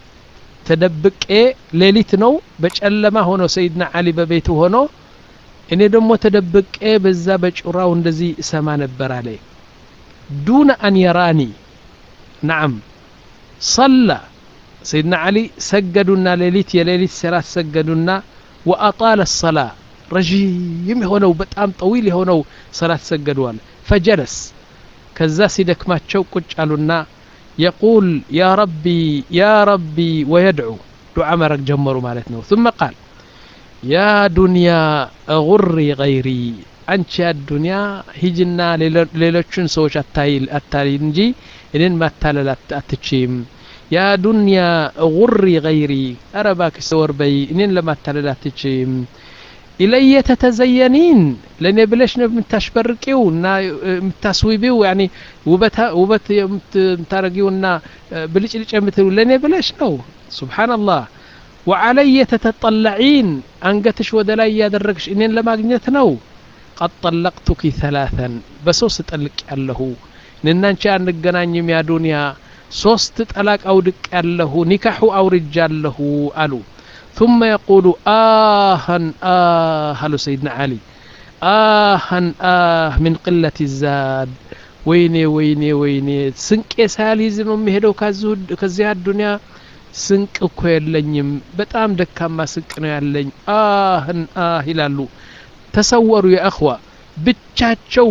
ተደብቄ ሌሊት ነው በጨለማ ሆኖ ሰይድና አሊ በቤቱ ሆኖ እኔ ደግሞ ተደብቄ በዛ በጭራው እንደዚህ ሰማ ነበር አለ دون أن يراني نعم صلى سيدنا علي سجدنا ليلت يا ليلت سرات سجدنا وأطال الصلاة رجيم هونو بتام طويل هونو صلاة سجدوال فجلس كذا سيدك ما تشوكج قالونا يقول يا ربي يا ربي ويدعو دعاء مرق جمروا مالتنا ثم قال يا دنيا غري غيري أنت يا الدنيا هجنا ليلتشن سوش التايل التايل نجي إنن ما تالل أتشيم يا دنيا غري غيري أرباك سور بي إنن لما تالل أتشيم إلي تتزينين لأن بلاش متشبركيو متسويبيو يعني وبت وبت متارجيونا بليش ليش أمثلوا لأن بلاش نو سبحان الله وعلي تتطلعين أنقتش ودلاي دركش إنن لما قنيت نو قد طلقتك ثلاثا بسوس تطلق الله ننانچ انغناኝም ያ ዱንያ ሶስት ጠላቅ አውድቅ ያለሁ ኒካሁ አውርጃለሁ አሉ ثم يقول آها آه له سيدنا علي آها آه من قلة الزاد ويني ويني ويني سنቅ ሳሊዝ ነው የሚሄደው ከዚህ ዱንያ ስንቅ እኮ የለኝም በጣም ደካማ ስንቅ ነው ያለኝ آهን آه ይላሉ تسوروا يا أخوة بتشاتشو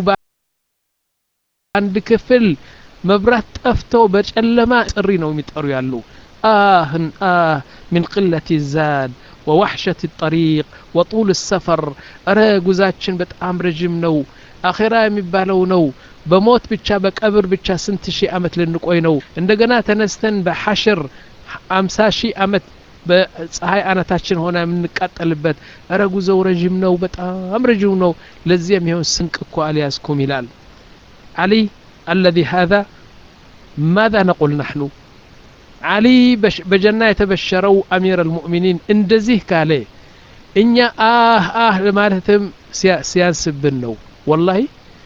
عند كفل مبرات أفتو بجلما سرينو متقروا يالو آه آه من قلة الزاد ووحشة الطريق وطول السفر أرى جزاتشن بتأمر جمنو آخرا مبالو نو بموت بتشا بكبر بتشا سنتشي أمت للنقوينو عندنا تنستن بحشر أمساشي أمت በፀሐይ አናታችን ሆነ የምንቃጠልበት አረጉዘው ረጅም ነው በጣም ረጅም ነው ለዚህም ይሁን ስንቅ እኮ አልያዝኩም ይላል علي الذي هذا ماذا نقول نحن علي بجنة يتبشروا أمير المؤمنين እንደዚህ ካለ እኛ አህ አህ ለማለትም ሲያንስብን ነው والله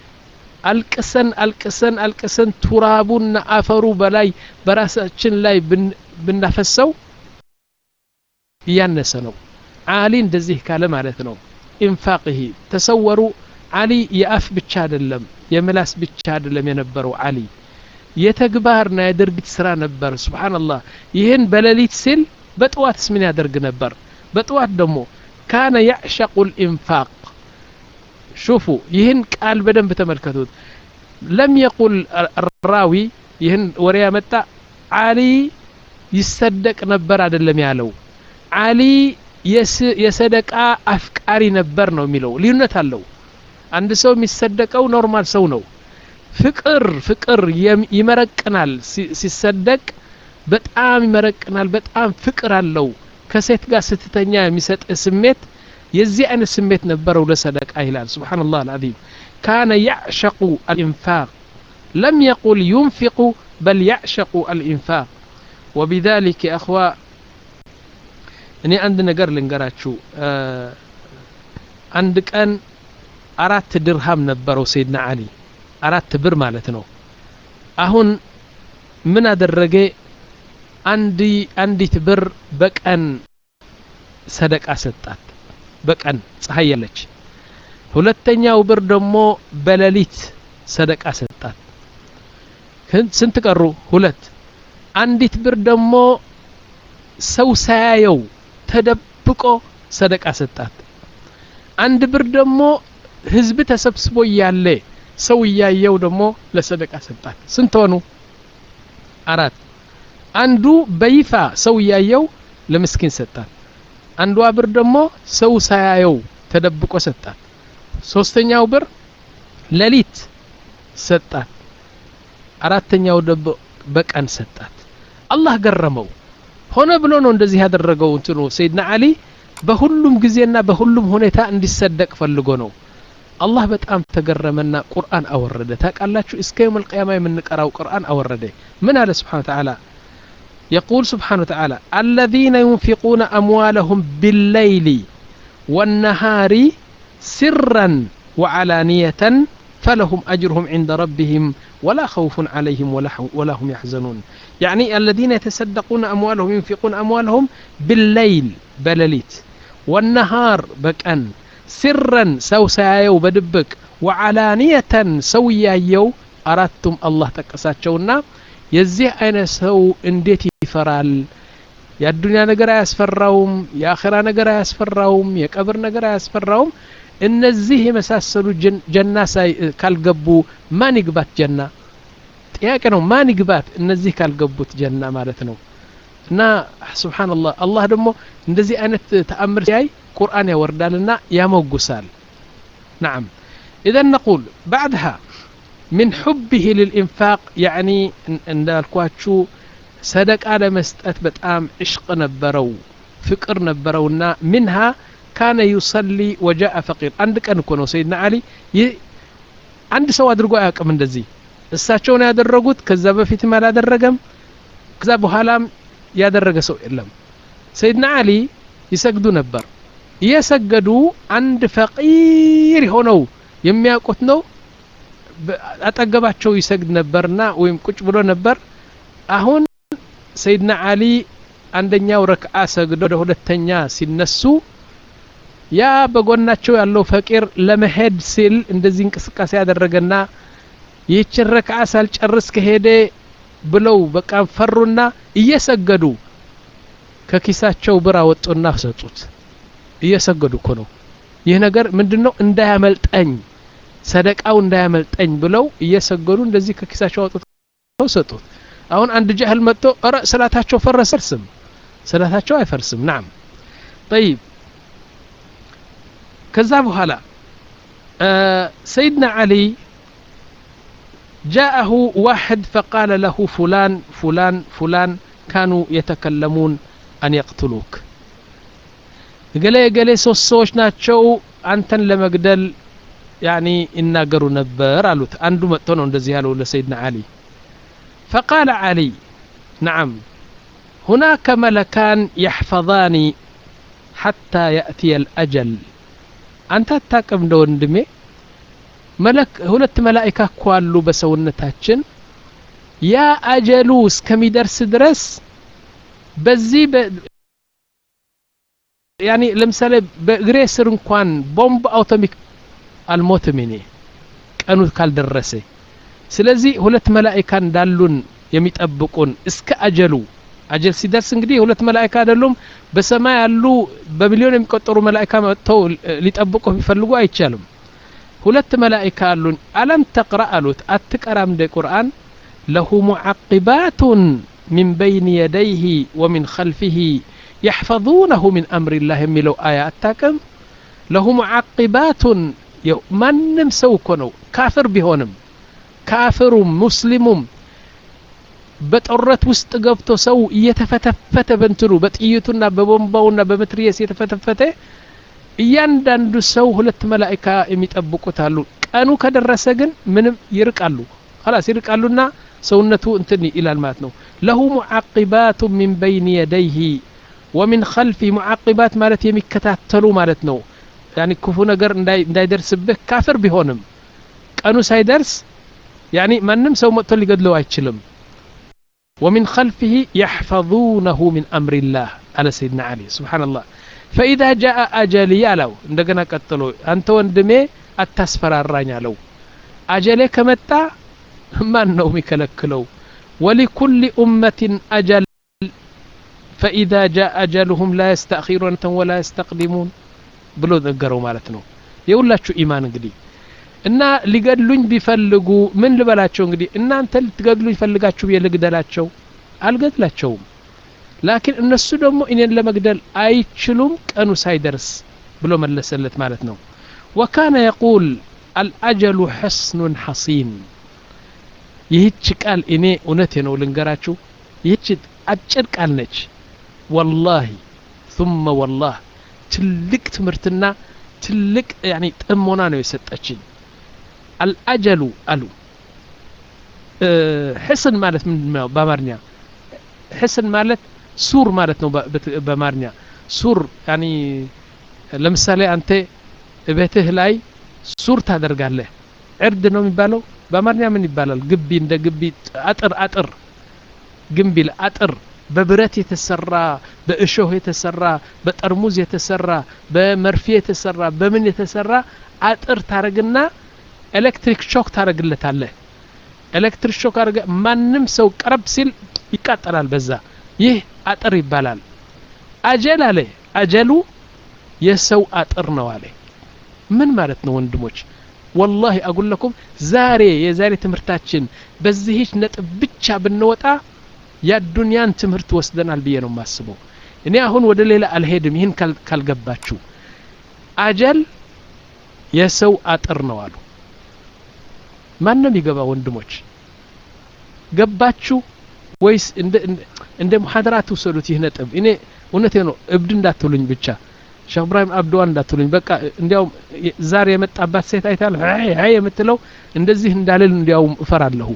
አልቅሰን አልቅሰን አልቅሰን ቱራቡና አፈሩ በላይ በራሳችን ላይ ብናፈሰው ያነሰ ነው አሊ እንደዚህ ካለ ማለት ነው ኢንፋቅሂ ተሰወሩ አሊ የአፍ ብቻ አይደለም የምላስ ብቻ አይደለም የነበረው አሊ የተግባርና የድርጊት ስራ ነበር ሱብሃንአላህ ይሄን በሌሊት ሲል በጥዋትስ ምን ያደርግ ነበር በጥዋት ደግሞ ካነ يعشق الانفاق شوفوا ይሄን ቃል በደንብ ተመልከቱት لم يقل الراوي ይሄን ወሬ ያመጣ አሊ ይሰደቅ ነበር አይደለም ያለው አሊ የሰደቃ አፍቃሪ ነበር ነው የሚለው ልዩነት አለው አንድ ሰው የሚሰደቀው ኖርማል ሰው ነው ፍቅር ፍቅር ይመረቅናል ሲሰደቅ በጣም ይመረቅናል በጣም ፍቅር አለው ከሴት ጋር ስትተኛ የሚሰጥ ስሜት የዚህ አይነት ስሜት ነበረው ለሰደቃ ይላል ሱብሃንአላህ العظيم كان يعشق الانفاق لم يقل ينفق بل يعشق الانفاق وبذلك يا اخوة እኔ አንድ ነገር ልንገራችሁ አንድ ቀን አራት ድርሃም ነበረው ሰይድና አሊ አራት ብር ማለት ነው አሁን ምን አደረገ አንዲ አንዲት ብር በቀን ሰደቃ ሰጣት በቀን ፀሐይ ያለች ሁለተኛው ብር ደግሞ በሌሊት ሰደቃ ሰጣት ስንት ቀሩ ሁለት አንዲት ብር ደግሞ ሰው ሳያየው ተደብቆ ሰደቃ ሰጣት አንድ ብር ደግሞ ህዝብ ተሰብስቦ ያለ ሰው ያያየው ደግሞ ለሰደቃ ሰጣት ስንት ሆኑ አራት አንዱ በይፋ ሰው ያያየው ለምስኪን ሰጣት አንዱ ብር ደግሞ ሰው ሳያየው ተደብቆ ሰጣት ሶስተኛው ብር ሌሊት ሰጣት አራተኛው ደግሞ በቀን ሰጣት አላህ ገረመው ሆነ ብሎ ነው እንደዚህ ያደረገው እንትኑ ሰይድና አሊ በሁሉም ጊዜና በሁሉም ሁኔታ እንዲሰደቅ ፈልጎ ነው አላህ በጣም ተገረመና ቁርአን አወረደ ታቃላችሁ እስከ يوم القيامه የምንቀራው ቁርአን አወረደ ምን አለ سبحانه وتعالى يقول سبحانه وتعالى الذين ينفقون اموالهم بالليل والنهار سرا وعلانية فلهم أجرهم عند ربهم ولا خوف عليهم ولا هم يحزنون يعني الذين يتصدقون أموالهم ينفقون أموالهم بالليل بلليت والنهار بكأن سرا سوسايو بدبك وعلانية سويايو أردتم الله تكساتشونا يزيه أين سو انديت يفرال يا الدنيا نجرا يسفرهم يا آخرة نجرا يسفرهم يا قبر نجرا يسفرهم እነዚህ የመሳሰሉ ጀና ካልገቡ ማን ይግባት ጀና ጥያቄ ነው ማን ይግባት እነዚህ ካልገቡት ጀና ማለት ነው እና ሱብሃንአላህ አላህ ደግሞ እንደዚህ አይነት ተአምር ሲያይ ቁርአን ያወርዳልና ያሞግሳል نعم اذا نقول بعدها من حبه للانفاق يعني እንዳልኳችሁ ሰደቃ ለመስጠት በጣም عشق ነበረው ፍቅር ነበረውና منها كان يصلي وجاء فقير عند كان كونو سيدنا علي عند سو ادرغو ያቀም እንደዚህ እሳቸው ነው ያደረጉት ከዛ በፊት ማላ ያደረገም ከዛ በኋላም ያደረገ ሰው የለም سيدنا علي ይሰግዱ ነበር እየሰገዱ አንድ ፈቂር ሆነው የሚያቆት ነው አጠገባቸው ይሰግድ ነበርና ወይም ቁጭ ብሎ ነበር አሁን سيدنا علي አንደኛው ረክዓ ሰግዶ ወደ ሁለተኛ ሲነሱ ያ በጎናቸው ያለው ፈቂር ለመሄድ ሲል እንደዚህ እንቅስቃሴ ያደረገና ይህች ረክዓ ሳልጨርስ ከሄደ ብለው በቃ ፈሩና እየሰገዱ ከኪሳቸው ብር አወጡና ሰጡት እየሰገዱ እኮ ነው ይህ ነገር ምንድነው እንዳያመልጠኝ ሰደቃው እንዳያመልጠኝ ብለው እየሰገዱ እንደዚህ ከኪሳቸው አወጡት ሰጡት አሁን አንድ ጃህል መጥቶ አረ ሰላታቸው ፈረሰርስም ሰላታቸው አይፈርስም نعم طيب كذا بحالا آه سيدنا علي جاءه واحد فقال له فلان فلان فلان كانوا يتكلمون أن يقتلوك قال لي قال لي سوسوش ناتشو أنتن لمقدل يعني إنا قروا نبر قالوا أندو مأتونون دزيهالو لسيدنا علي فقال علي نعم هناك ملكان يحفظاني حتى يأتي الأجل አንተ ታቀም እንደ ወንድሜ መለክ ሁለት መላእክት እኮ አሉ በሰውነታችን ያ አጀሉ እስከሚደርስ ድረስ በዚህ يعني ለምሳሌ በእግሬ ስር እንኳን ቦምብ አውቶሚክ አልሞትም እኔ ቀኑ ካልደረሰ ስለዚህ ሁለት መላእክት እንዳሉን የሚጠብቁን እስከ አጀሉ አጀል ሲደርስ እንግዲህ ሁለት መላእክት አይደሉም በሰማይ ያሉ በሚሊዮን የሚቆጠሩ መላእክት መጥተው ሊጠብቁ ቢፈልጉ አይቻልም ሁለት መላእክት አሉን አለም ተቅራ አሉት አትቀራም እንደ ቁርአን له معقبات من بين يديه ومن خلفه يحفظونه من امر الله የሚለው አያ አታቀም له معقبات ማንም ሰው እኮ ነው ካፍር ቢሆንም ካፍሩም ሙስሊሙም በጦርነት ውስጥ ገብቶ ሰው እየተፈተፈተ በእንትኑ በጥይቱና በቦምባውና በመትሪየስ እየተፈተፈተ እያንዳንዱ ሰው ሁለት መላእክት የሚጠብቁት አሉ ቀኑ ከደረሰ ግን ምንም ይርቃሉ خلاص ይርቃሉና ሰውነቱ እንትን ይላል ማለት ነው له معقبات من بين يديه ومن خلفه معقبات ማለት የሚከታተሉ ማለት ነው يعني ክፉ ነገር እንዳይደርስብህ ካፍር ቢሆንም ቀኑ ሳይደርስ يعني ማንም ሰው መጥቶ ሊገድለው አይችልም ومن خلفه يحفظونه من أمر الله على سيدنا علي سبحان الله فإذا جاء أجلي لو عندنا قتلوا أنت وندمي التسفر الرانيا لو أجلي كمتا ما النوم كلكلو ولكل أمة أجل فإذا جاء أجلهم لا يستأخرون ولا يستقدمون بلو ذكروا مالتنا يقول لك شو إيمان قدي እና ሊገድሉኝ ቢፈልጉ ምን ልበላቸው እንግዲህ እናንተ ልትገድሉኝ ፈልጋችሁ የልግደላቸው አልገድላቸውም ላኪን እነሱ ደግሞ እኔን ለመግደል አይችሉም ቀኑ ሳይደርስ ብሎ መለሰለት ማለት ነው وكان يقول الأجل حصن حصين ይህች ቃል እኔ እውነቴ ነው ልንገራችሁ ይህች አጭር ቃል ነች والله ثم والله ትልቅ ትምህርትና ትልቅ يعني ጥሞና ነው የሰጠችኝ الأجل አሉ حسن ማለት ምንድነው በአማርኛ حسن ማለት ሱር ማለት ነው በአማርኛ ሱር يعني ለምሳሌ አንተ ቤትህ ላይ ሱር ታደርጋለህ ዕርድ ነው የሚባለው በአማርኛ ምን ይባላል ግቢ እንደ ግቢ አጥር አጥር ግንቢል አጥር በብረት የተሰራ በእሾህ የተሰራ በጠርሙዝ የተሰራ በመርፌ የተሰራ በምን የተሰራ አጥር ታረግና ኤሌክትሪክ ሾክ ታረግለታለህ ኤሌክትሪክ ሾክ አርገ ማንንም ሰው ቀረብ ሲል ይቃጠላል በዛ ይህ አጥር ይባላል አጀል አለ አጀሉ የሰው አጥር ነው አለ ምን ማለት ነው ወንድሞች والله اقول لكم ዛሬ የዛሬ ትምርታችን በዚህች ነጥብ ብቻ ብንወጣ የዱንያን ትምህርት ወስደናል ብዬ ነው ማስበው እኔ አሁን ወደ ሌላ አልሄድም ይሄን ካልገባችሁ አጀል የሰው አጥር ነው አሉ ማንንም ይገባ ወንድሞች ገባችሁ ወይስ እንደ እንደ ሙሐደራት ወሰዱት ይሄ ነጥብ እኔ እውነቴ ነው እብድ እንዳትሉኝ ብቻ ሼህ ኢብራሂም አብዱዋን እንዳትሉኝ በቃ እንዲያው ዛሬ የመጣባት ሴት አይታል አይ አይ የምትለው እንደዚህ እንዳልል እንዲያው እፈራለሁ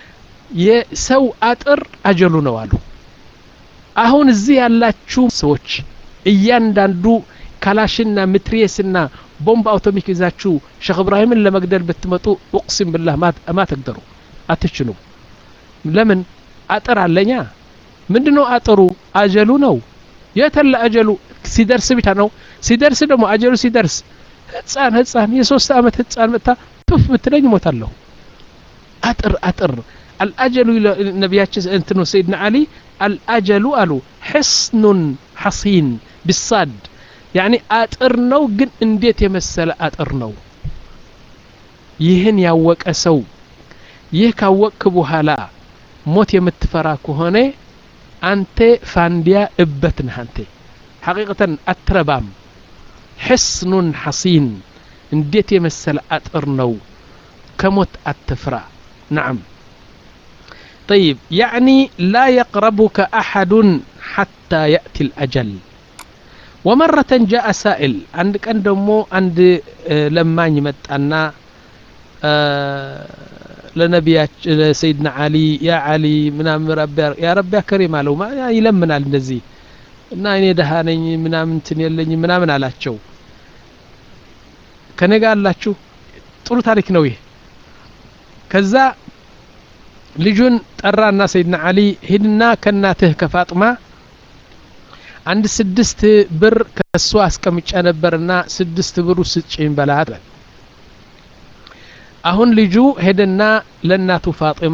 የሰው አጥር አጀሉ ነው አሉ አሁን እዚህ ያላችሁ ሰዎች እያንዳንዱ ካላሽና ምትሪየስና ቦምብ አውቶሚክ ይዛችሁ ሼህ ኢብራሂምን ለመግደል ብትመጡ እቅስም بالله ما تقدروا አትችሉም ለምን አጥር አለኛ ምንድነው አጥሩ አጀሉ ነው የተለ አጀሉ ሲደርስ ብቻ ነው ሲደርስ ደግሞ አጀሉ ሲደርስ ህፃን ህፃን የሶስት አመት ህፃን መጣ ጡፍ ብትለኝ ሞታለሁ አጥር አጥር الأجل نبياتش انتنو سيدنا علي الأجل قالوا حصن حصين بالصاد يعني أترنو جن انديت يمثل أترنو يهن يوك أسو يهك وك بوهلا موت يمتفراكو هوني أنت فانديا ابتن هانتي حقيقة أتربام حصن حصين انديت يمثل أترنو كموت أتفرا نعم طيب يعني لا يقربك أحد حتى يأتي الأجل ومرة جاء سائل عندك عندمو عند لما يمت أن لنبي سيدنا علي يا علي من ربي يا ربي يا كريم علو ما يلمن على النزي እና እኔ ደሃነኝ ምናምን እንትን የለኝ ምናምን አላቸው ከነጋ አላችሁ ጥሩ ታሪክ ነው ይሄ ከዛ ልጁን ጠራና ሰይድና አሊ ሄድና ከናትህ ከፋጥማ አንድ ስድስት ብር ከሷ አስቀምጫ ነበርና ስድስት ብሩ ስጭኝ በላት አሁን ልጁ ሄደና ለናቱ ፋጥማ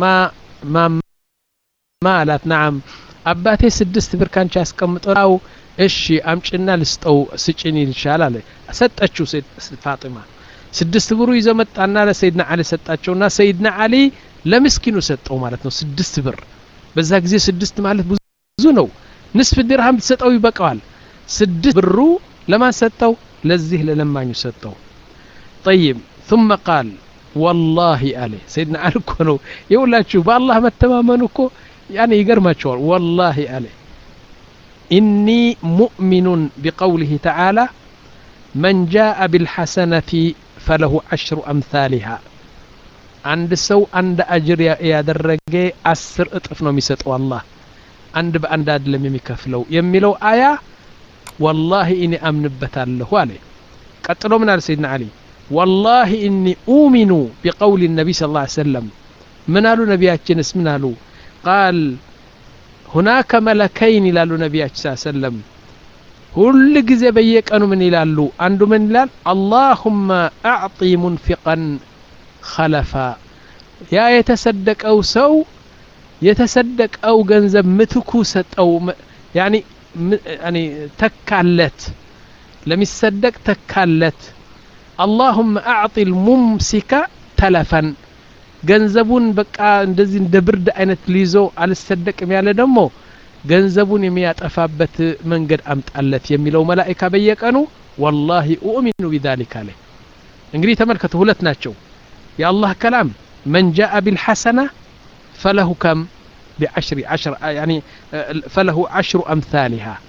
ማማ አላት نعم አባቴ ስድስት ብር ካንቺ አስቀምጠው እሺ አምጪና ልስጠው ስጭኝ ይልሻል ሰጠችው ፋጥማ ስድስት ብሩ ይዘመጣና ለሰይድና አሊ ሰጣቸውና ሰይድና አሊ ለምስኪኑ ሰጠው ማለት ነው ስድስት ብር በዛ ጊዜ ስድስት ማለት ብዙ ነው ንስፍ ድርሃም ሰጠው ይበቃዋል ስድስት ብሩ ለማን ሰጠው ለዚህ ለለማኙ ሰጠው طيب ثم قال والله عليه سيدنا علي كنو يقولاتشو بالله متمامنو كو يعني يغرماچوال والله عليه اني مؤمن بقوله تعالى من جاء بالحسنه فله عشر امثالها عند سو عند اجر ያደረገ አስር እጥፍ ነው የሚሰጠው አላህ አንድ በአንድ አይደለም የሚከፍለው የሚለው አያ والله اني امنبታለሁ አለ ቀጥሎ ምን አለ ሰይድና አሊ والله اني اؤمن بقول النبي صلى الله عليه وسلم من قالوا نبياتنا من قالوا قال هناك ملكين لالو نبياتنا صلى الله عليه وسلم كل ጊዜ በየቀኑ ምን ይላሉ አንዱ ምን ይላል اللهم اعطي منفقا خلفا ያ የተሰደቀው ሰው የተሰደቀው ገንዘብ ምትኩ ሰጠው يعني يعني ተካለት ለሚሰደቅ ተካለት اللهم اعطي الممسك تلفا ገንዘቡን በቃ እንደዚህ እንደ ብርድ አይነት ሊዞ አልሰደቅም ያለ ደግሞ ገንዘቡን የሚያጠፋበት መንገድ አምጣለት የሚለው መላእክት በየቀኑ والله اؤمن بذلك عليه እንግዲህ ተመልከቱ ሁለት ናቸው የአላህ كلام من جاء بالحسنه فله كم بعشر عشر يعني فله عشر امثالها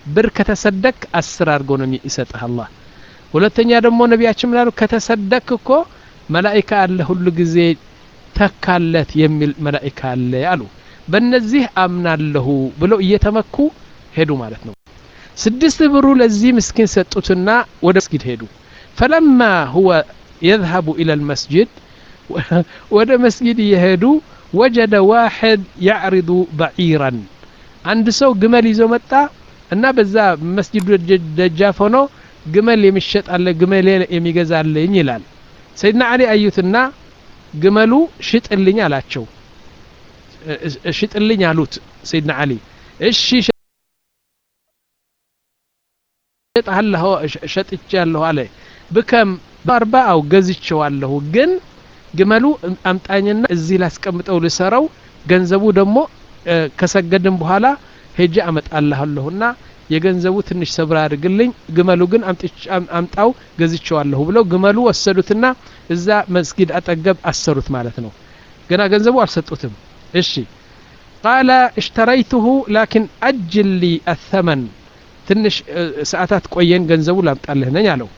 ብር ከተሰደክ አስር አድርጎ ነው የሚሰጥህ አላህ ሁለተኛ ደግሞ ነቢያችን ምናሉ ከተሰደክ እኮ መላእክት አለ ሁሉ ጊዜ ተካለት የሚል መላእክት አለ ያሉ በእነዚህ አምናለሁ ብለው እየተመኩ ሄዱ ማለት ነው ስድስት ብሩ ለዚህ ምስኪን ሰጡትና ወደ መስጊድ ሄዱ فلما هو يذهب الى المسجد ወደ መስጊድ ይሄዱ وجد واحد يعرض بعيرا አንድ ሰው ግመል ይዞ መጣ እና በዛ መስጊዱ ደጃፍ ሆኖ ግመል የሚሸጥ አለ ግመል የሚገዛልኝ ይላል ሰይድና አሊ አዩትና ግመሉ ሽጥልኝ አላቸው ሽጥልኝ አሉት ሰይድና አሊ እሺ ሸጥሃለሁ ሸጥቻለሁ አለ በከም በአርባው ገዝቼዋለሁ ግን ግመሉ አምጣኝና እዚህ ላስቀምጠው ልሰራው ገንዘቡ ደግሞ ከሰገድን በኋላ ሄጄ አመጣልሃለሁና የገንዘቡ ትንሽ ሰብራ አድርግልኝ ግመሉ ግን አምጣው ገዝቼዋለሁ ብለው ግመሉ ወሰዱትና እዛ መስጊድ አጠገብ አሰሩት ማለት ነው ገና ገንዘቡ አልሰጡትም እሺ قال اشتريته لكن اجل لي الثمن ትንሽ ሰዓታት ቆየን ገንዘቡ ላምጣልህ ነኝ አለው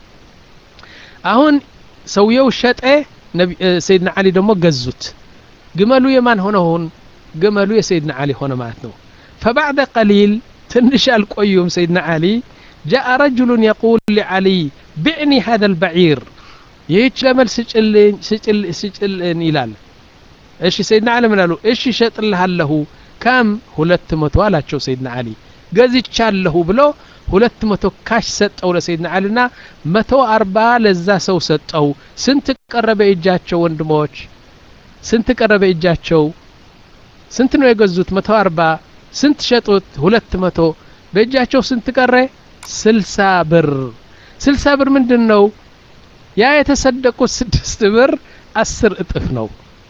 አሁን ሰውየው ሸጠ ሰይድና አሊ ደግሞ ገዙት ግመሉ የማን ሆነውን ግመሉ የሰይድና አሊ ሆነ ማለት ነው فبعد قليل تنش القيوم سيدنا علي جاء رجل يقول لعلي بعني هذا البعير يجمل سجل سجل سجل ይላል እሺ سيدنا علي ምን አሉ እሺ ሸጥልሃለሁ ከም ሁለት መቶ አላቸው سيدنا علي ገዝቻለሁ ብሎ ሁለት መቶ ካሽ ሰጠው ለሰይድና አሊና መቶ አርባ ለዛ ሰው ሰጠው ስንት ቀረበ እጃቸው ወንድሞች ስንት ቀረበ እጃቸው ስንት ነው የገዙት መቶ አርባ ስንት ሸጡት ሁለት መቶ በእጃቸው ስንት ቀረ ስልሳ ብር ስልሳ ብር ምንድነው ያ የተሰደቁት ስድስት ብር አስር እጥፍ ነው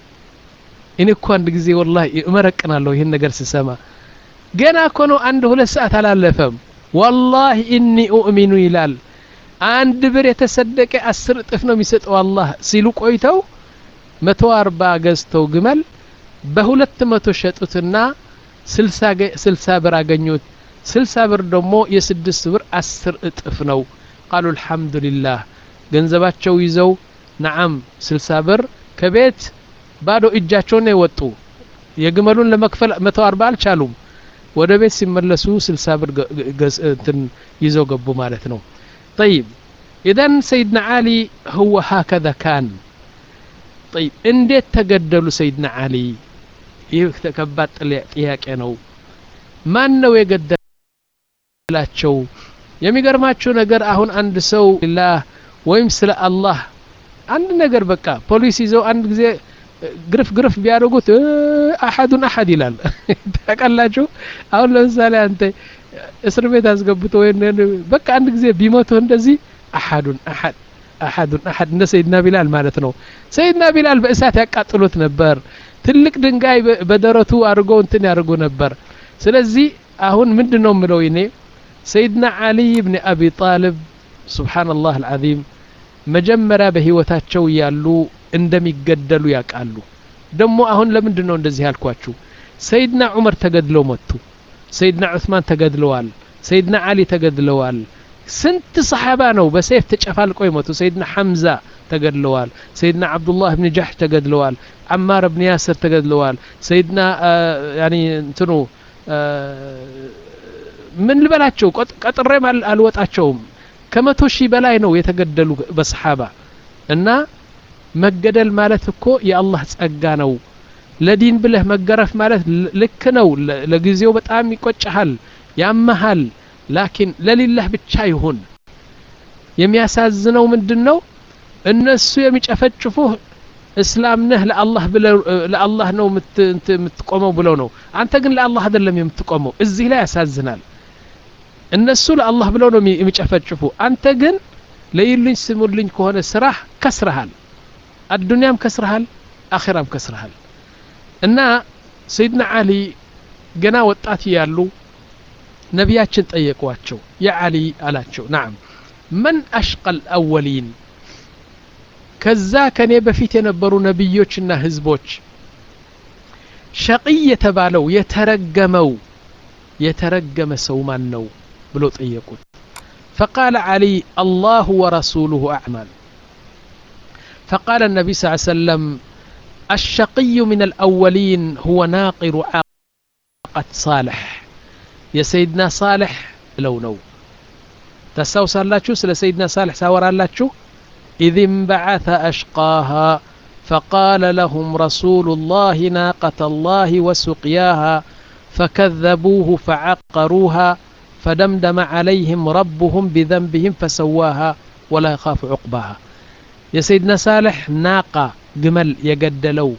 እኔ እኮ አንድ ጊዜ ወላሂ እመረቅናለሁ ይሄን ነገር ስሰማ ገና እኮ ነው አንድ ሁለት ሰዓት አላለፈም والله اني اؤمن ይላል አንድ ብር የተሰደቀ አስር እጥፍ ነው የሚሰጠው አላህ ሲሉ ቆይተው መቶ አርባ ገዝተው ግመል በሁለት መቶ ሸጡትና ስልሳ ስልሳ ብር አገኙት ስልሳ ብር ደግሞ የስድስት ብር አስር እጥፍ ነው قالوا الحمد لله ገንዘባቸው ይዘው نعم ስልሳ ብር ከቤት ባዶ እጃቸው ነው ወጡ የግመሉን ለመክፈል መቶ አርባ አልቻሉም ወደ ቤት ሲመለሱ ስልሳ ብር እንትን ይዘው ገቡ ማለት ነው طيب اذا سيدنا علي هو هكذا كان طيب እንዴት ተገደሉ سيدنا علي ይህ ተከባድ ጥያቄ ነው ማን ነው የገደላቸው የሚገርማችሁ ነገር አሁን አንድ ሰው ለላህ ወይም ስለ አላህ አንድ ነገር በቃ ፖሊስ ይዘው አንድ ጊዜ ግርፍ ግርፍ ቢያደርጉት አሐዱን አሐድ ይላል ታውቃላችሁ አሁን ለምሳሌ አንተ እስር ቤት አስገብቶ ወይ በቃ አንድ ጊዜ ቢሞቱ እንደዚህ አሐዱን አሐድ አሐዱን አሐድ እንደ ሰይድና ቢላል ማለት ነው ሰይድና ቢላል በእሳት ያቃጥሉት ነበር ትልቅ ድንጋይ በደረቱ አድርጎ እንትን ያርጉ ነበር ስለዚህ አሁን ምንድነው ምለው እኔ ሰይድና አሊ ኢብኑ አቢ ጣሊብ ሱብሃንአላህ አልዓዚም መጀመሪያ በህይወታቸው ያሉ እንደሚገደሉ ያቃሉ ደሞ አሁን ለምንድነው እንደዚህ ያልኳችሁ ሰይድና ዑመር ተገድለው መጡ ሰይድና ዑስማን ተገድለዋል ሰይድና አሊ ተገድለዋል ስንት ሰሃባ ነው በሰይፍ ተጨፋልቆ ይመጡ ሰይድና ሐምዛ ተገድለዋል ሰይድና አብዱላህ ኢብኑ ጀህሽ ተገድለዋል አማር ኢብኑ ያስር ተገድለዋል ሰይድና ያኒ እንትኑ ምን ልበላቸው ቀጥሬም አልወጣቸውም ከመቶ ሺህ በላይ ነው የተገደሉ በሰሃባ እና መገደል ማለት እኮ የአላህ ጸጋ ነው ለዲን ብለህ መገረፍ ማለት ልክ ነው ለጊዜው በጣም ይቆጭሃል ያመሃል ላኪን ለሊላህ ብቻ ይሁን የሚያሳዝነው ምንድነው እነሱ የሚጨፈጭፉህ እስላም ነህ ለአላህ ብለው ለአላህ ነው የምትቆመው ብለው ነው አንተ ግን ለአላህ አይደለም የምትቆመው እዚህ ላይ ያሳዝናል እነሱ ለአላህ ብለው ነው የሚጨፈጭፉ አንተ ግን ለይልኝ ስሙልኝ ከሆነ ስራህ ከስረሃል الدنيا كسرሃል አኺራም ከስረሃል እና ሰይድና አሊ ገና ወጣት ያሉ ነቢያችን ጠየቋቸው ያ አሊ አላቸው نعم من اشقى الاولين ከዛ ከኔ በፊት የነበሩ ነብዮችና ህዝቦች ሸቂይ የተባለው የተረገመው የተረገመ ሰው ማን ነው ብሎ ጠየቁት فقال علي الله ورسوله أعمال فقال النبي صلى الله عليه وسلم الشقي من الأولين هو ناقر عاقة صالح يا سيدنا صالح لو نو تستوصل لاتشو سل سيدنا صالح ساور لاتشو إذ انبعث أشقاها فقال لهم رسول الله ناقة الله وسقياها فكذبوه فعقروها فدمدم عليهم ربهم بذنبهم فسواها ولا يخاف عقباها يا سيدنا صالح ناقة جمل يقدلو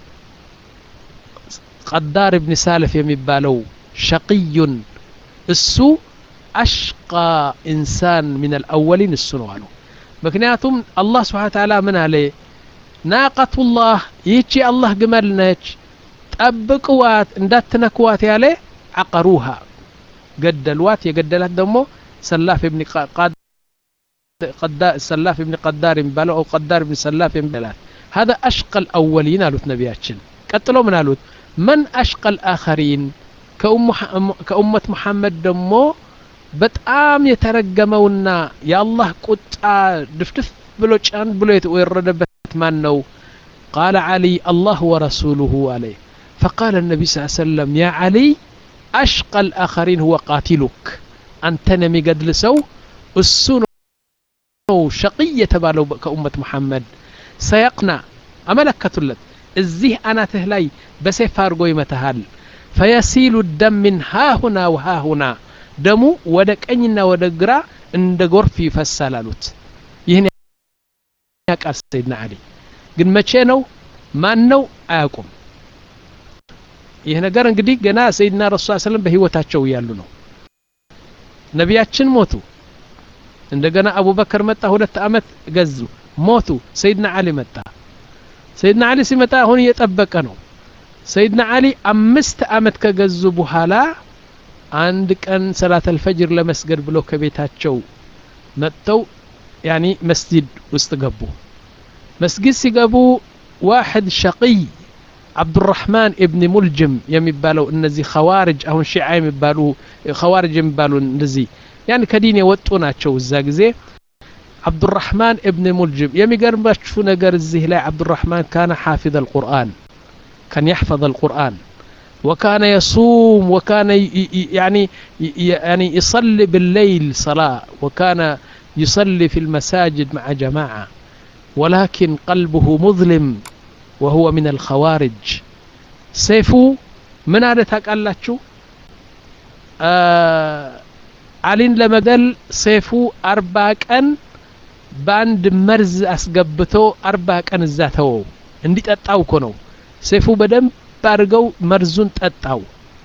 قدار ابن سالف يمبالو شقي السو أشقى إنسان من الأولين السنوانو مكنياتهم الله سبحانه وتعالى من عليه ناقة الله يجي الله جمل نج تأبقوات اندات تنكوات عليه عقروها قدلوات يقدلات دمو سلاف ابن قاد قدار سلاف ابن قدار يمبالو أو قدار ابن سلاف يمبالات هذا أشقى الأولين قالوا نبياتشن قتلوا من قالوا من أشقى الآخرين كأم كأمة محمد دمو بتأم يترجمونا يا الله قط دفتف بلو جان بلو يردبت مانو قال علي الله ورسوله عليه فقال النبي صلى الله عليه وسلم يا علي أشقى الآخرين هو قاتلك أنت نمي قد لسو السنو شقية بالو كأمة محمد سيقنع أملك تلت الزيه أنا تهلي بسيف فارقوي متهال فيسيل الدم من ها هنا وها هنا دمو ودك أنينا ودقرا اند غرفي فسالالوت يهني قال سيدنا علي ግን መቼ ነው ማን ነው አያውቁም ይሄ ነገር እንግዲህ ገና ሰይድና ረሱል ሰለላሁ ዐለይሂ ወሰለም በህይወታቸው ያሉ ነው ነቢያችን ሞቱ እንደገና አቡበከር መጣ ሁለት አመት ገዙ ሞቱ ሰይድና አሊ መጣ ሰይድና አሊ ሲመጣ አሁን እየጠበቀ ነው ሰይድና አሊ አምስት አመት ከገዙ በኋላ አንድ ቀን ሰላት አልፈጅር ለመስገድ ብሎ ከቤታቸው መጥተው ያኒ መስጂድ ውስጥ ገቡ مسجد سيقابو واحد شقي عبد الرحمن ابن ملجم يمبالو النزي خوارج او شيعة يمبالو خوارج يمبالو النزي يعني كدين يوطونا تشو الزاقزي عبد الرحمن ابن ملجم يمي قرباش شو نقر الزهلاء عبد الرحمن كان حافظ القرآن كان يحفظ القرآن وكان يصوم وكان يعني يعني يصلي بالليل صلاة وكان يصلي في المساجد مع جماعة ولكن قلبه مظلم وهو من الخوارج سيفو من هذا تقالاتشو آه علين لمدل سيفو أربع كان باند مرز أسقبتو أربع كان الزاتو اندي تتاو كنو سيفو بدم بارقو مرزون تتاو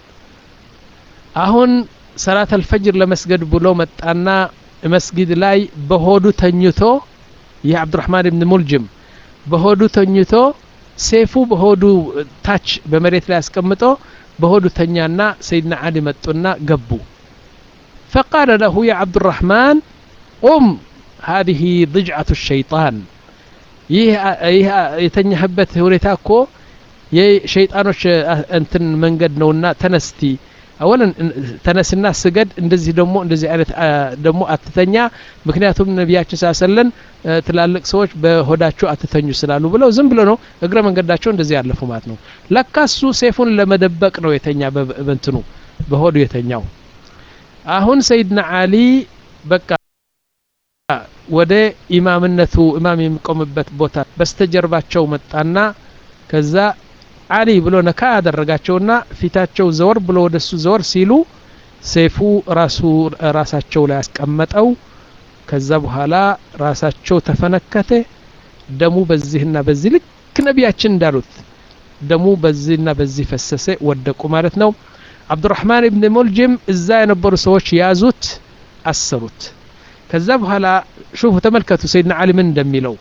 أهون صلاة الفجر لمسجد بلو متانا مسجد لاي بهودو تنيوتو يا عبد الرحمن بن ملجم بهودو تنيتو سيفو بهودو تاتش بمريت لا اسقمطو بهودو تنيانا سيدنا علي مطونا قبو فقال له يا عبد الرحمن قم هذه ضجعة الشيطان يه يتنيهبت هوريتاكو يي شيطانوش انتن منقد نونا تنستي اولا تنسنا سجد እንደዚህ ደሞ እንደዚህ አይነት ደሞ አትተኛ ምክንያቱም ነብያችን ሰለላሁ ትላልቅ ሰዎች በሆዳቸው አትተኙ ስላሉ ብለው ዝም ብሎ ነው እግረ መንገዳቸው እንደዚህ ያለፉ ማለት ነው ለካሱ ሰይፉን ለመደበቅ ነው የተኛ በእንትኑ በሆዱ የተኛው አሁን ሰይድና አሊ በቃ ወደ ኢማምነቱ ኢማም የሚቆምበት ቦታ በስተጀርባቸው መጣና ከዛ አሊ ብሎ ነካ ያደረጋቸውና ፊታቸው ዘወር ብሎ ወደሱ ዘወር ሲሉ ሰይፉ ራሱ ራሳቸው ላይ ያስቀመጠው ከዛ በኋላ ራሳቸው ተፈነከተ ደሙ በዚህና በዚህ ልክ ነብያችን እንዳሉት ደሙ በዚህና በዚህ ፈሰሰ ወደቁ ማለት ነው አብዱራህማን ኢብኑ ሙልጂም እዛ የነበሩ ሰዎች ያዙት አሰሩት ከዛ በኋላ ሹፉ ተመልከቱ ሰይድና አሊ ምን እንደሚለው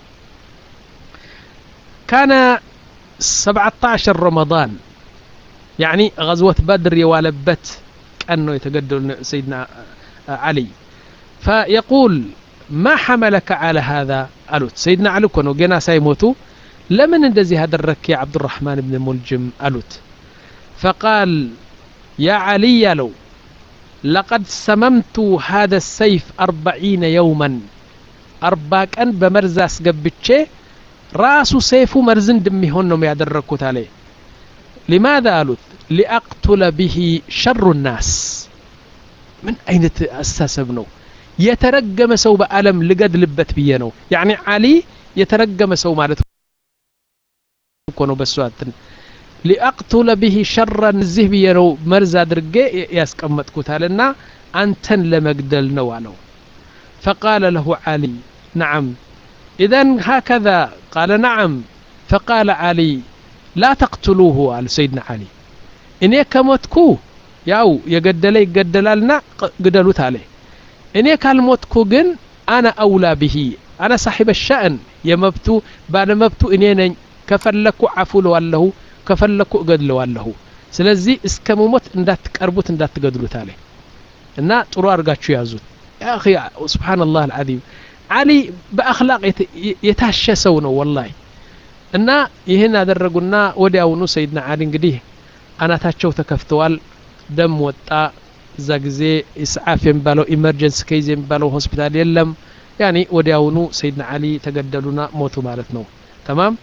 ካነ سبعة عشر رمضان يعني غزوة بدر يوالبت كأنه يتقدر سيدنا علي فيقول ما حملك على هذا ألوت سيدنا علي كانوا جنا سيموتوا لمن اندزي هذا الرك يا عبد الرحمن بن ملجم ألوت فقال يا علي لو لقد سممت هذا السيف أربعين يوما أربع كان بمرز أسقبتشي راسو سيفو مرزن دمي هونو يادركوت عليه لماذا قالوا لأقتل به شر الناس من أين أستسبنو يترجم سو بألم لقد لبت بينو يعني علي يترجم سو مالته كونوا بسواتن لأقتل به شر النزه بينو مرز أدرقي ياسكمتكوت لنا أنتن لمقدل نوالو فقال له علي نعم إذن هكذا قال نعم فقال علي لا تقتلوه على سيدنا علي إني كموتكو ياو يقدلي يقدلالنا قدلوت عليه إني كالموتكو جن أنا أولى به أنا صاحب الشأن يمبتو بعد مبتو إني كفلكو عفو والله كفلكو قدلو والله سلزي اسكمومت اندات تقربوت اندات تقدلوت عليه إن طرو أرقاتشو يازوت يا أخي سبحان الله العظيم علي بأخلاق يتهشى سونه والله እና ይሄን አደረጉና ወዲያውኑ ሰይድና አሊ እንግዲህ አናታቸው ተከፍተዋል ደም ወጣ እዛ ጊዜ ኢስዓፍ የሚባለው ኢመርጀንሲ ኬዝ የሚባለው ሆስፒታል የለም ያኒ ወዲያውኑ ሰይድና አሊ ተገደሉና ሞቱ ማለት ነው تمام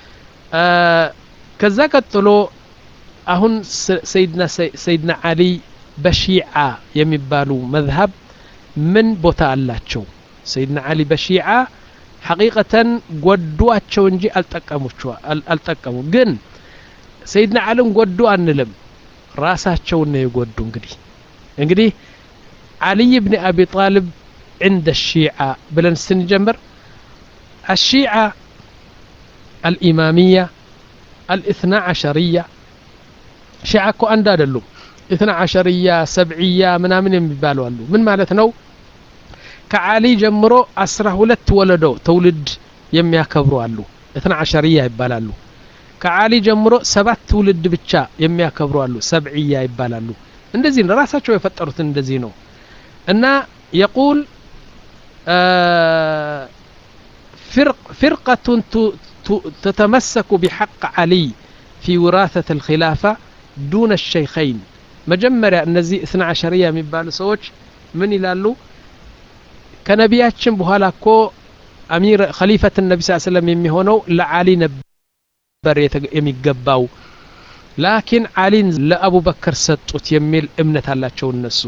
ከዛ ቀጥሎ አሁን ሰይድና ሰይድና አሊ በሺዓ የሚባሉ መዝሀብ ምን ቦታ አላቸው ሰይድና አሊ በሺዓ حقيقة قدوا أتشونجي التقموا التقموا جن سيدنا علي قدوا أنلم راسه أتشونه يقدوا انقدي انقدي علي بن أبي طالب عند الشيعة بلن سنجمر الشيعة الإمامية الاثنى عشرية شيعة كو أنداد اللو اثنى عشرية سبعية منامن يبالوا اللو من مالتنو كعلي جمرو أسره لتولدو تولد يميا كبرو اللو اثنى عشرية يبالالو كعلي جمرو سبات تولد بتشا يميا كبرو اللو سبعية يبالالو اندزين راسا شو يفترت اندزينو ان يقول آه فرق فرقة تتمسك بحق علي في وراثة الخلافة دون الشيخين مجمرة النزي اثنى عشرية من بالسوج من يلالو كنبياتشن بوهالا كو أمير خليفة النبي صلى الله عليه وسلم يميهونو لعلي نبر يميقباو لكن علي لأبو بكر ستوت يميل امنة الله تشو النسو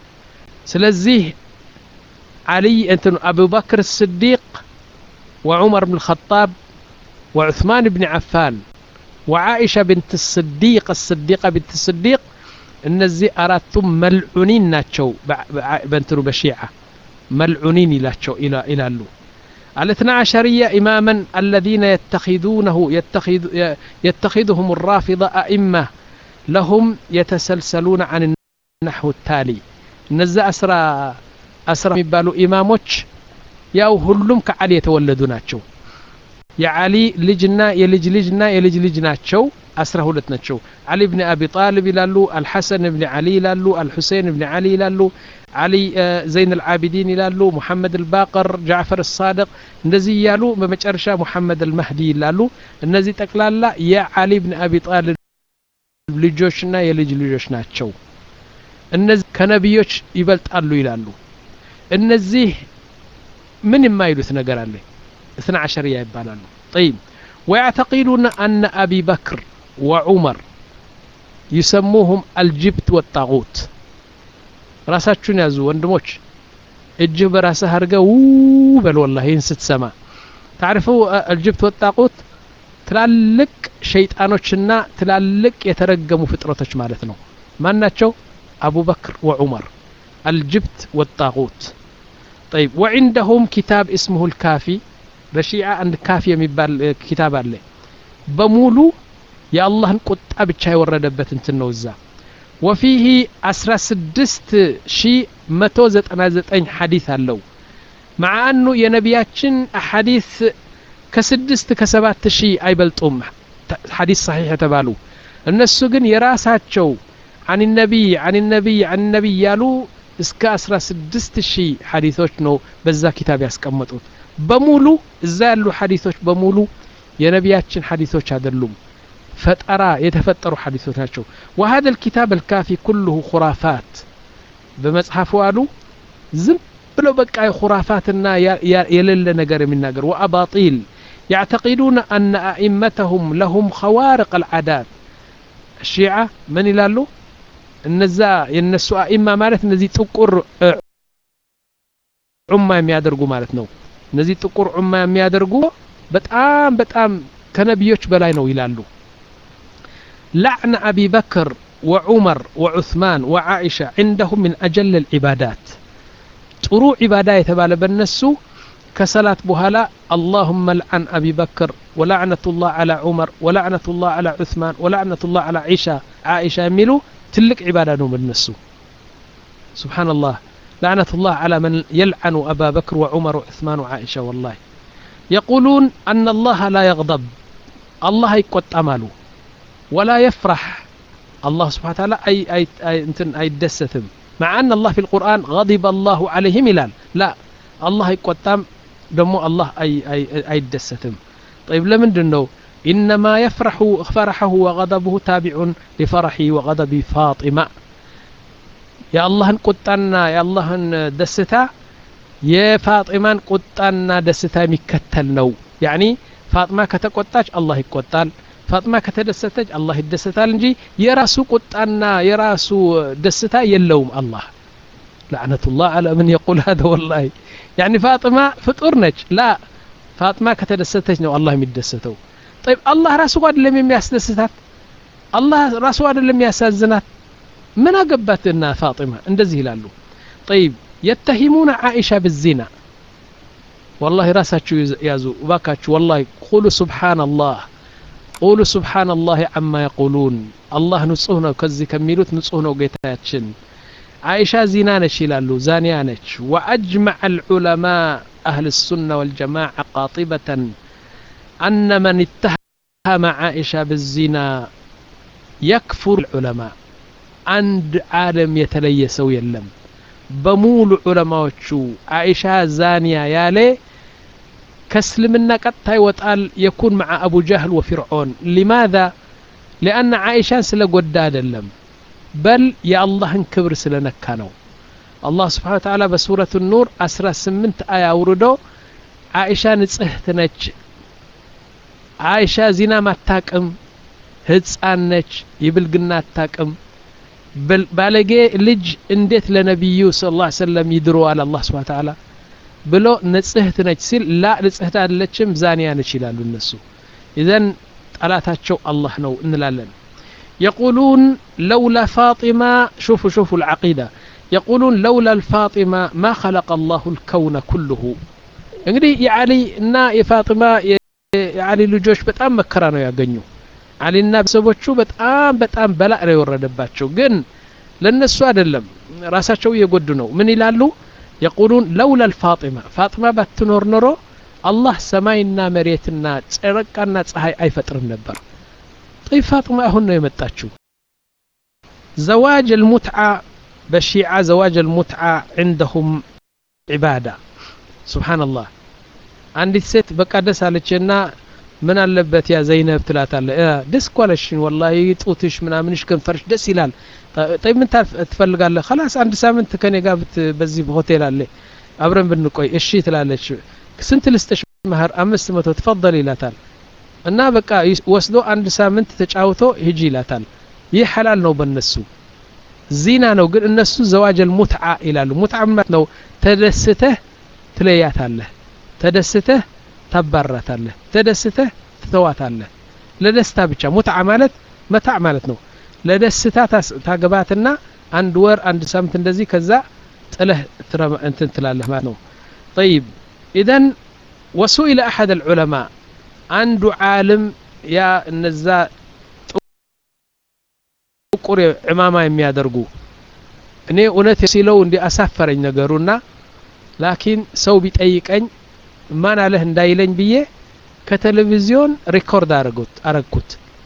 سلزيه علي انتن أبو بكر الصديق وعمر بن الخطاب وعثمان بن عفان وعائشة بنت الصديق الصديقة بنت الصديق النزي أرادتم ملعونين ناتشو بنتنو بشيعة ملعونين إلى إلى إلى اللو الاثنى عشرية إماما الذين يتخذونه يتخذ يتخذهم الرافضة أئمة لهم يتسلسلون عن النحو التالي نزع أسرى أسرى يبالو إماموش ياو هلوم كعلي يتولدوناتشو يا علي لجنا يلج لجنا يلج لجناتشو أسره لتناتشو علي بن أبي طالب لالو الحسن بن علي لالو الحسين بن علي لالو علي زين العابدين لالو محمد الباقر جعفر الصادق نزي يالو بمجرشا محمد المهدي لالو النزي تقلالا يا علي بن أبي طالب لجوشنا يلج لجوشناتشو النزي كنبيوش يبلت قالو يلالو النزي من ما يلو ثنقر عليه اثنى عشرية يبالالو طيب ويعتقدون أن أبي بكر وعمر يسموهم الجبت والطاغوت راساتشون يازو وندموش الجب راسه هرقا بل والله ينست سما تعرفوا الجبت والطاغوت تلالك شيطانوشنا تلالك يترقموا فطرتش مالتنا ما ناتشو أبو بكر وعمر الجبت والطاغوت طيب وعندهم كتاب اسمه الكافي بشيعة عند كافي يميبال كتاب عليه بمولو يا الله نقط أبتشاي وردبت انتنوزا وفيه أسرى سدست شيء متوزت أنازت أين حديث اللو مع أنه ينبياتشن أحاديث كسدست كسبات شيء أي بلتهم حديث صحيح تبالو الناس سجن يراسات شو عن النبي عن النبي عن النبي يالو اسكا أسرى سدست شيء حديثوش نو بزا كتاب يسكمتوت بمولو زالو حديثوش بمولو ينبياتشن حديثوش هذا اللوم فترى يتفتروا حديثوتاتشو وهذا الكتاب الكافي كله خرافات በመጽሐፉ አሉ ዝም ብለው በቃ የኹራፋትና የሌለ ነገር የሚናገር ወአባጢል يعتقدون أن أئمتهم لهم خوارق العادات الشيعة من يلالو النزا ينسوا أئمة مالت نزي تقر عمّا يميادرقو مالت نو نزي تقر عمّا يميادرقو بتقام بتقام كنبيوش بلاينو يلالو لعن أبي بكر وعمر وعثمان وعائشة عندهم من أجل العبادات ترو عبادة يتبال بالنسو كسلات بهلا اللهم لعن أبي بكر ولعنة الله على عمر ولعنة الله على عثمان ولعنة الله على عائشة عائشة ميلو تلك عبادة نوم النسو سبحان الله لعنة الله على من يلعن أبا بكر وعمر وعثمان وعائشة والله يقولون أن الله لا يغضب الله يقوت أماله ولا يفرح الله سبحانه وتعالى أي أي أي انتن أي دستهم مع أن الله في القرآن غضب الله عليهم ملال لا الله يقوتام دمو الله أي أي أي دستهم طيب لمن دنو إنما يفرح فرحه وغضبه تابع لفرحه وغضب فاطمة يا الله قطنا يا الله دستا يا فاطمة قطنا دستا مكتل نو يعني فاطمة كتقطاش الله يقطال فاطمة كتدستج الله يدستال نجي يراسو قطنا يراسو دستا يلوم الله لعنة الله على من يقول هذا والله يعني فاطمة فطرنج لا فاطمة كتدستج نو الله يدستو طيب الله راسو قد لم يسدستات الله راسو قد لم يسازنات من أقبتنا فاطمة اندزي لالو طيب يتهمون عائشة بالزنا والله راساتشو يازو باكاتشو والله قولوا سبحان الله قولوا سبحان الله عما يقولون الله نصهنا كزي كميلوت نصهنا وقيتاتشن عائشة زنانش يلالو زانيانش وأجمع العلماء أهل السنة والجماعة قاطبة أن من اتهم عائشة بالزنا يكفر العلماء عند عالم يتليسو يلم بمول علماء شو عائشة زانية يالي كسلمنا قطعي وتقال يكون مع أبو جهل وفرعون لماذا؟ لأن عائشة سلا قداد اللم بل يا الله كبر سلا نكانو الله سبحانه وتعالى بسورة النور أسرى سمنت آية وردو عائشة نصحتنج عائشة زنا ما تاكم هتصانج يبلغنا تاكم بالغي لج انديت لنبيو صلى الله عليه وسلم يدرو على الله سبحانه وتعالى بلو نصحت نج سيل لا نصحت አይደለችም ዛኒያ ነች ይላሉ እነሱ اذن ጠላታቸው الله ነው እንላለን يقولون لولا فاطمة شوفوا شوفوا العقيدة يقولون لولا الفاطمة ما خلق الله الكون كله እንግዲህ የዓሊ እና የፋጢማ የዓሊ ልጆች በጣም መከራ ነው ያገኙ ዓሊና በሰቦቹ በጣም በጣም በላእ ነው የወረደባቸው ግን ለነሱ አይደለም ራሳቸው እየጎዱ ነው ምን ይላሉ يقولون لولا الفاطمة فاطمة باتنور نورو الله سماينا مريتنا ترقنا ፀሐይ አይፈጥርም ነበር طيب فاطمة አሁን ነው የመጣችው زواج المتعة بالشيعة زواج المتعة عندهم عبادة سبحان الله عندي ست በቃ ደስ አለችና ምን አለበት ያ ዘይነብ ትላታለ ደስ ኳለሽን والله ጡትሽ ምናምንሽ ከንፈርሽ ደስ ይላል طيب ምን ትፈልጋለህ خلاص አንድ ሳምንት ከኔ ጋር በዚህ በሆቴል አለ አብረን ብንቆይ እሺ ትላለች ስንት ልስጥሽ መህር አምስት መቶ ተፈضل ይላታል እና በቃ ወስዶ አንድ ሳምንት ተጫውቶ ሂጂ ይላታል ይህ ሐላል ነው በእነሱ ዚና ነው ግን እነሱ ዘዋጅ المتعة ይላሉ ሙትዓ ማለት ነው ተደስተህ ትለያታለህ ተደስተህ ተባራታለህ ተደስተህ ትተዋታለህ ለደስታ ብቻ ሙትዓ ማለት መታዕ ማለት ነው ለደስታ ታገባትና አንድ ወር አንድ ሳምንት እንደዚህ ከዛ ጥለህ እንትን ትላለህ ማለት ነው طيب اذا وسئل احد العلماء عنده عالم يا እነዛ ጥቁር ኢማማ የሚያደርጉ እኔ እውነት ሲለው እንዲ አሳፈረኝ ነገሩና ላኪን ሰው ቢጠይቀኝ ማን አለህ እንዳይለኝ ብዬ ከቴሌቪዥን ሪኮርድ አረጋግጥ አረጋግጥ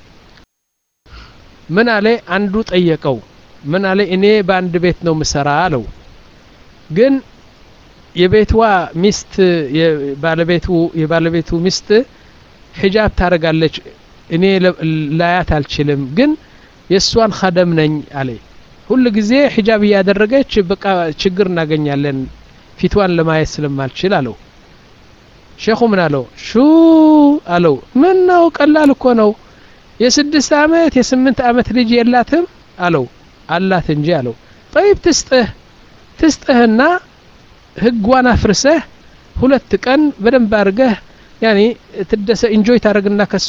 ምን አለ አንዱ ጠየቀው ምን አለ እኔ በአንድ ቤት ነው ምሰራ አለው ግን የቤትዋ ሚስት የባለቤቱ የባለቤቱ ሚስት ሒጃብ ታረጋለች እኔ ላያት አልችልም ግን የሷን ኸደም ነኝ አለ ሁሉ ጊዜ ሒጃብ ያደረገች በቃ ችግር እናገኛለን ፊቷን ለማየት ስለማልችል አለው ሼኹ ምን አለው ሹ አለው ምን ነው ቀላል እኮ ነው የስድስት አመት የስምንት አመት ልጅ የላትም አለው አላት እንጂ አለው طيب ትስጥህ ትስጥህና ህግዋን አፍርሰህ ሁለት ቀን በደንብ አድርገህ ያኒ ትደሰ ኢንጆይ ታረግና ከሷ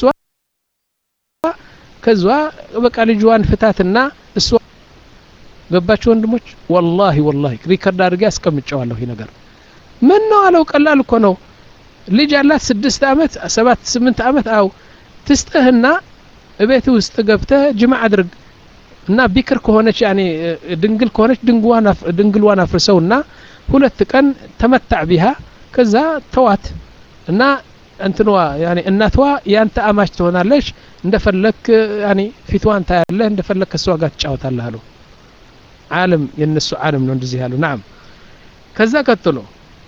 ከዟ በቃ ልጅዋን ፍታትና እሷ ገባችሁ ወንድሞች والله والله ሪከርድ አድርጌ አስቀምጨዋለሁ ይሄ ነገር ምን ነው አለው ቀላል እኮ ነው ልጅ አላት ስድስት አመት ሰባት ስምንት አመት አው ትስጥህና እቤት ውስጥ ገብተህ ጅማዕ አድርግ እና ቢክር ከሆነች ያኒ ድንግል ከሆነች ድንግዋን ድንግልዋን አፍርሰውና ሁለት ቀን ተመታዕ ቢها ከዛ ተዋት እና እንትንዋ ያኒ እናቷ ያንተ አማች ትሆናለች እንደፈለክ ያኒ ፊቷን ታያለህ እንደፈለክ ከሷ ጋር ትጫወታለህ አለው ዓለም የነሱ ዓለም ነው እንደዚህ ያለው نعم ከዛ ቀጥሎ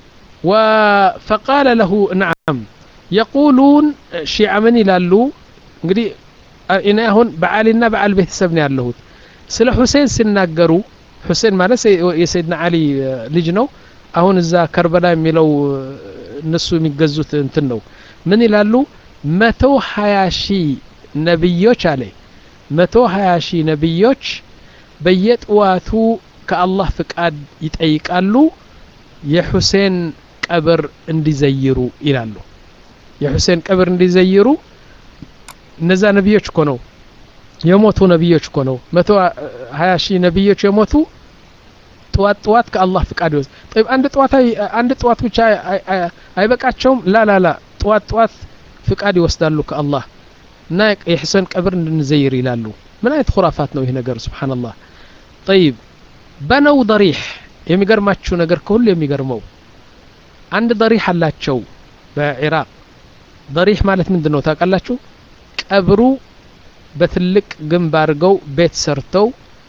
وفقال له نعم يقولون شيعة من ይላሉ እንግዲህ እኔ አሁን በዓሊና በዓል ቤተሰብ ነው ያለሁት ስለ ሁሴን ሲናገሩ ሁሴን ማለት የሰይድና አሊ ልጅ ነው አሁን እዛ ከርበላ የሚለው እነሱ የሚገዙት እንትን ነው ምን ይላሉ መቶ ሀያ ሺህ ነብዮች አለ መቶ ሀያ ሺህ ነብዮች በየጥዋቱ ከአላህ ፍቃድ ይጠይቃሉ የሁሴን ቀብር እንዲዘይሩ ይላሉ የሁሴን ቀብር እንዲዘይሩ እነዛ ነብዮች እኮ ነው የሞቱ ነብዮች እኮ ነው መቶ ሀያ ሺህ ነብዮች የሞቱ ጥዋት ጥዋት ከአላህ ፍቃድ ይወስ طيب አንድ ጥዋት አንድ ጥዋት ብቻ አይበቃቸውም ላ ላ ላ ጥዋት ጥዋት ፍቃድ ይወስዳሉ ከአላህ እና የሁሴን ቀብር እንድንዘይር ይላሉ ምን አይነት خرافات ነው ይሄ ነገር ሱብሃንአላህ طيب በነው ضريح የሚገርማችሁ ነገር ከሁሉ የሚገርመው አንድ ضريح አላቸው በኢራቅ ضريح ማለት ምንድነው ታውቃላችሁ ቀብሩ በትልቅ ግንብ አድርገው ቤት ሰርተው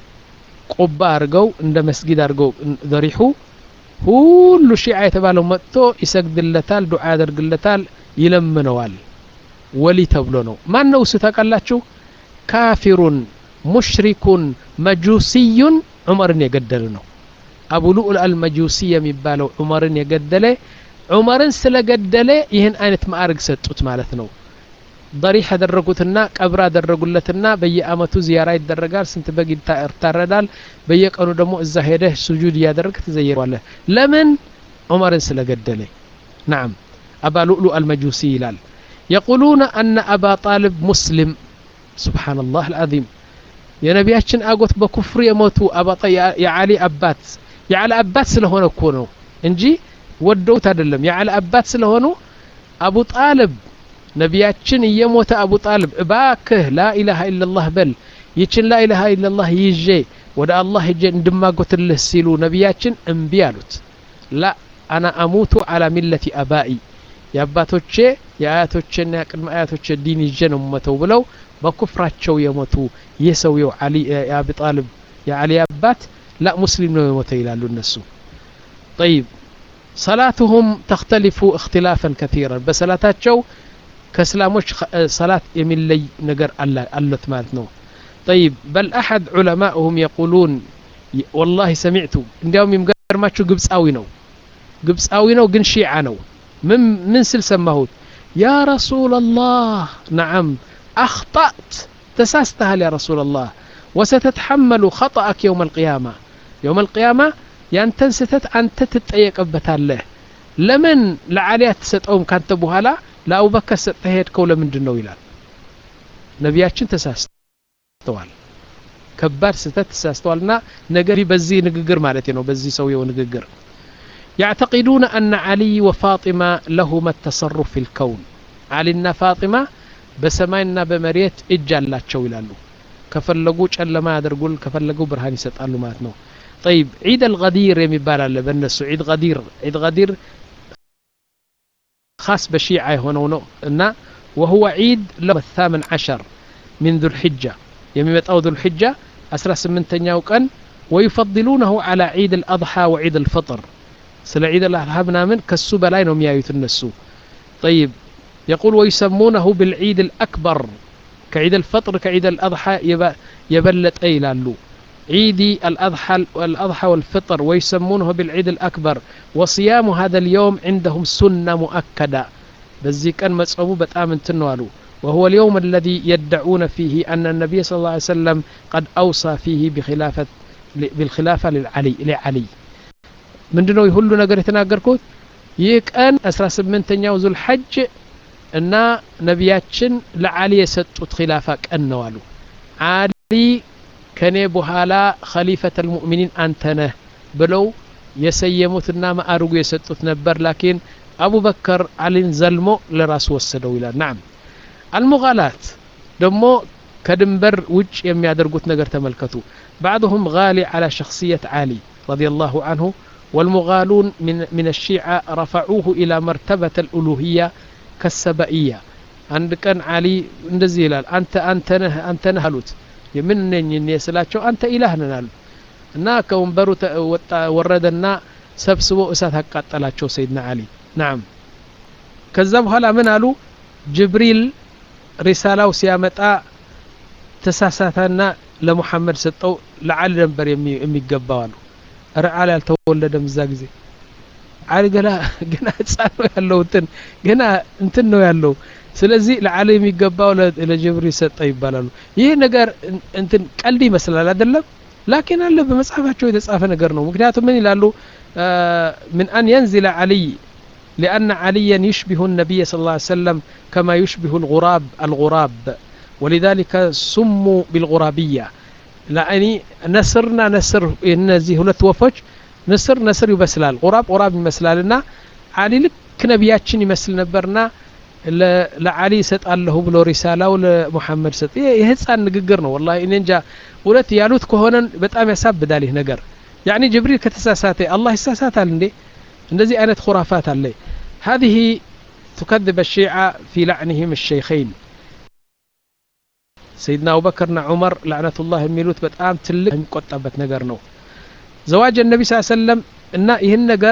ቁባ አድርገው እንደ መስጊድ አድርገው ضريحu ሁሉ ሺዓ የተባለው መጥቶ ይሰግድለታል ዱዓ ያደርግለታል ይለምነዋል ወሊ ተብሎ ነው ማን ነው እሱ ታውቃላችሁ ካፊሩን ሙሽሪኩን መጁሲዩን ዑመርን የገደለ ነው አቡ ሉኡል አልመጁሲ የሚባለው ዑመርን የገደለ ዑመርን ስለገደለ ይህን አይነት ማዕረግ ሰጡት ማለት ነው ضريح ያደረጉትና ቀብር ያደረጉለትና በየአመቱ ዚያራ ይደረጋል ስንት በግ ይታረዳል በየቀኑ ደግሞ እዛ ሄደህ ሱጁድ ያደረግ ተዘየራለህ ለምን ዑመርን ስለገደለ نعم أبا لؤلؤ المجوسي ይላል يقولون أن أبا طالب مسلم سبحان الله العظيم የነቢያችን አጎት በኩፍር የሞቱ አባጣ የዓሊ አባት የዓሊ አባት ስለሆነ እኮ ነው እንጂ ወደውት አይደለም የዓሊ አባት ስለሆኑ አቡ ጣልብ ነቢያችን እየሞተ አቡ ጣልብ እባክህ ላ ኢላሃ ኢላላህ በል ይችን ላ ኢላሃ ኢላላህ ይዤ ወደ አላህ ሄጄ እንድማጎትልህ ሲሉ ነቢያችን እምቢ አሉት ላ አና አሙቱ አላ ሚለቲ አባኢ የአባቶቼ የአያቶቼና የቅድመ አያቶቼ ዲን ይዤ ነው የምሞተው ብለው በኩፍራቸው የሞቱ የሰውየው አሊ የአቢ ጣልብ የአሊ አባት ላ ሙስሊም ነው የሞተ ይላሉ እነሱ طيب صلاتهم تختلف اختلافا كثيرا በሰላታቸው ከእስላሞች صلاه የሚለይ ነገር አለት ማለት ነው طيب بل احد علماءهم يقولون والله سمعت እንዲያውም የሚገርማችሁ ግብጻዊ ነው ግብጻዊ ነው ግን ሺዓ ነው ምን ምን ስል ሰማሁት يا رسول الله نعم أخطأت تساستها يا رسول الله وستتحمل خطأك يوم القيامة يوم القيامة يانتن ستت أنت تتأيقبتاله لمن لعاليات ستقوم كانت بوهلا لا أبو بكر ستهيد كولا من جنو إلال نبياتشن تساستوال كبار ستت تساستوالنا نقري بزي نققر مالتينو بزي سوي ونققر يعتقدون أن علي وفاطمة لهما التصرف في الكون علينا فاطمة بسماينا بمريت اجالاتشو ይላሉ ከፈለጉ ጨለማ ያደርጉል ከፈለጉ ብርሃን ይሰጣሉ ማለት ነው طيب عيد الغدير የሚባል አለ በእነሱ عيد غدير عيد غدير خاص بشيعة هنا ነው እና وهو عيد الثامن عشر من ذو الحجة የሚመጣው ذو الحجة አስራ ስምንተኛው ቀን ويفضلونه على عيد الأضحى وعيد الفطر ስለ عيد الأضحى ምናምን ከሱ በላይ ነው የሚያዩት እነሱ طيب يقول ويسمونه بالعيد الأكبر كعيد الفطر كعيد الأضحى يبلت أيلالو عيد الأضحى الأضحى والفطر ويسمونه بالعيد الأكبر وصيام هذا اليوم عندهم سنة مؤكدة بزي كان مصعوبة بتآمن تنوالو وهو اليوم الذي يدعون فيه أن النبي صلى الله عليه وسلم قد أوصى فيه بخلافة بالخلافة للعلي لعلي من دنو يهلو نقر يتناقركوت يك أن أسرى سبمنتنيا وذو الحج أن نبياتشن لعلي يسطوت خلافك أنوالو علي كان بحالا خليفة المؤمنين أنتنه بلو يسيموتنا ما أرغو يسطوت نبر لكن أبو بكر علي زلمو لراس وسدو إلى نعم المغالاة دمو كدنبر وج يم يادرغوت نغر تملكتو بعضهم غالي على شخصية علي رضي الله عنه والمغالون من من الشيعة رفعوه إلى مرتبة الألوهية كالسبائية عند كان علي እንደዚህ ይላል አንተ አንተ ነህ አንተ ነህ አሉት የምንነኝ እኔ ስላቸው አንተ ኢላህ ነህ አሉ እና ከወንበሩ ወጣ ወረደና ሰብስቦ እሳት አቃጠላቸው ሰይድና አሊ نعم ከዛ በኋላ ምን አሉ ጅብሪል ሪሳላው ሲያመጣ ተሳሳተና ለሙሐመድ ሰጠው ለዓሊ ነበር የሚገባው አሉ ረዓል ያልተወለደም እዛ ጊዜ አሊ ገና ገና ህፃን ነው ያለው እንትን ገና እንትን ነው ያለው ስለዚህ ለዓሊ የሚገባው ለጅብሪል ሰጠ ይባላሉ ይሄ ነገር እንትን ቀልድ ይመስላል አይደለም لكن አለ በመጽሐፋቸው የተጻፈ ነገር ነው ምክንያቱም ምን ይላሉ من أن ينزل علي لأن عليا يشبه النبي صلى الله عليه وسلم كما يشبه الغراب الغراب ولذلك سموا بالغرابية يعني نسرنا نسر እነዚህ ሁለት ወፎች نسر نسر ይመስላል غراب غراب ይመስላልና علي ልክ ነብያችን ይመስል ነበርና ለዓሊ ሰጣለሁ ብሎ ሪሳላው ለሙሐመድ ሰጠ የህፃን ንግግር ነው والله እኔ እንጃ ሁለት ያሉት ከሆነ በጣም ያሳብዳል ይሄ ነገር يعني جبريل ከተሳሳተ الله ይሳሳታል እንዴ እንደዚህ አይነት خرافات አለ هذه تكذب الشيعة في لعنهم الشيخين سيدنا أبو بكر وعمر لعنة الله የሚሉት በጣም ትልቅ የሚቆጣበት ነገር ነው زواج النبي صلى الله عليه وسلم እና ይሄን ነገር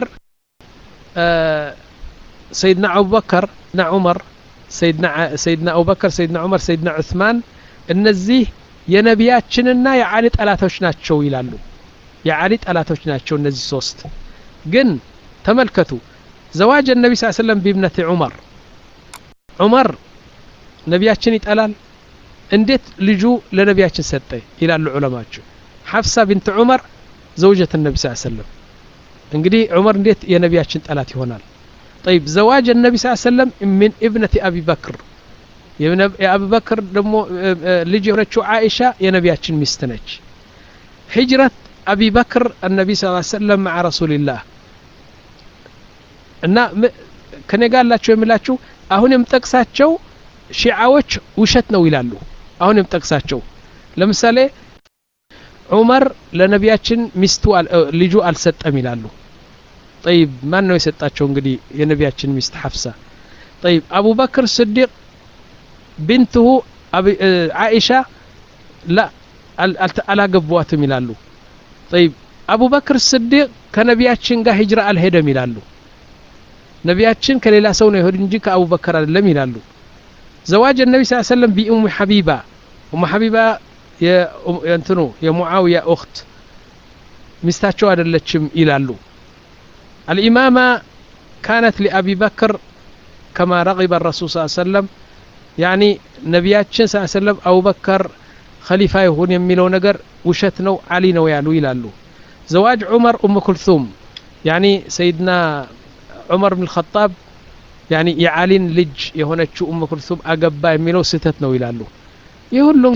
سيدنا أبو بكر سيدنا عمر سيدنا سيدنا أبو بكر سيدنا عمر سيدنا عثمان እነዚህ የነቢያችንና የዓሊ ጠላቶች ናቸው ይላሉ የዓሊ ጠላቶች ናቸው እነዚህ ሶስት ግን ተመልከቱ زواج النبي صلى الله عليه وسلم بابنة عمر عمر ነቢያችን ይጠላል እንዴት ልጁ ለነቢያችን ሰጠ ይላሉ ዑለማዎች حفصة بنت عمر زوجة النبي صلى الله عليه وسلم እንግዲህ ዑመር እንዴት የነቢያችን ጠላት ይሆናል طيب زواج النبي صلى الله عليه وسلم من ابنة أبي بكر يا أبي بكر دمو لجي هرتشو عائشة يا نبياتشن مستنج هجرة أبي بكر النبي صلى الله عليه وسلم مع رسول الله እና ከኔ ጋር አላችሁ የሚላችሁ አሁን የምጠቅሳቸው ሺዓዎች ውሸት ነው ይላሉ አሁን የምጠቅሳቸው ለምሳሌ ዑመር ለነቢያችን ሚስቱ ልጁ አልሰጠም ይላሉ طيب ማን ነው የሰጣቸው እንግዲህ የነቢያችን ሚስት حفصة طيب أبو بكر الصديق بنته أبي عائشة لا አላገቧትም ይላሉ طيب أبو بكر الصديق ከነቢያችን ጋር ሂጅራ አልሄደም ይላሉ ነቢያችን ከሌላ ሰው ነው ይሁን እንጂ ከአቡ በከር አይደለም ይላሉ زواج النبي صلى الله عليه وسلم بأم حبيبة أم حبيبة يا እንትኑ የሙዓውያ أخت ሚስታቸው አይደለችም ይላሉ الإمامة كانت لأبي بكر كما رغب الرسول صلى الله عليه وسلم يعني نبياتشن صلى الله عليه وسلم أبو بكر خليفة يهون يميلو نجر وشتنو علي نو يالو يلالو زواج عمر أم كلثوم يعني سيدنا عمر بن الخطاب يعني يعالين لج يهونتشو أم كلثوم أقبا يميلو ستتنو يلالو يهولو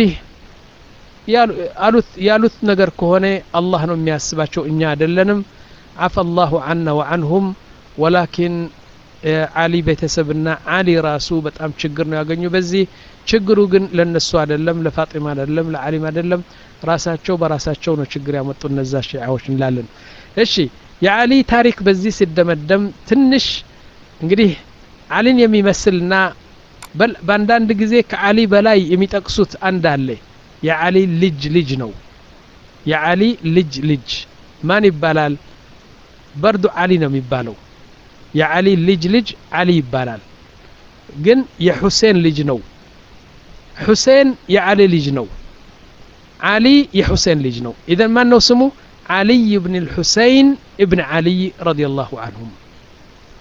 يالوث يالوث نجر كهوني الله نم ياسباتشو إنيا دلنم عفى الله عنا وعنهم ولكن علي ቤተሰብና አሊ ራሱ በጣም ችግር ነው ያገኙ በዚህ ችግሩ ግን ለነሱ አይደለም ለፋጢማ አይደለም ለአሊም አይደለም ራሳቸው በራሳቸው ነው ችግር ያመጡ እነዛ ሺዓዎች እንላለን እሺ የአሊ ታሪክ በዚህ ሲደመደም ትንሽ እንግዲህ አሊን የሚመስልና በአንዳንድ ጊዜ ከአሊ በላይ የሚጠቅሱት አንድ አለ የአሊ ልጅ ልጅ ነው የአሊ ልጅ ልጅ ማን ይባላል በርዱ አሊ ነው የሚባለው የአሊ ልጅ ልጅ አሊ ይባላል ግን የሁሴን ልጅ ነው ሁሴን የአሊ ልጅ ነው علي يحسين لجنو إذا ما نو سمو علي بن الحسين ابن علي رضي الله عنهم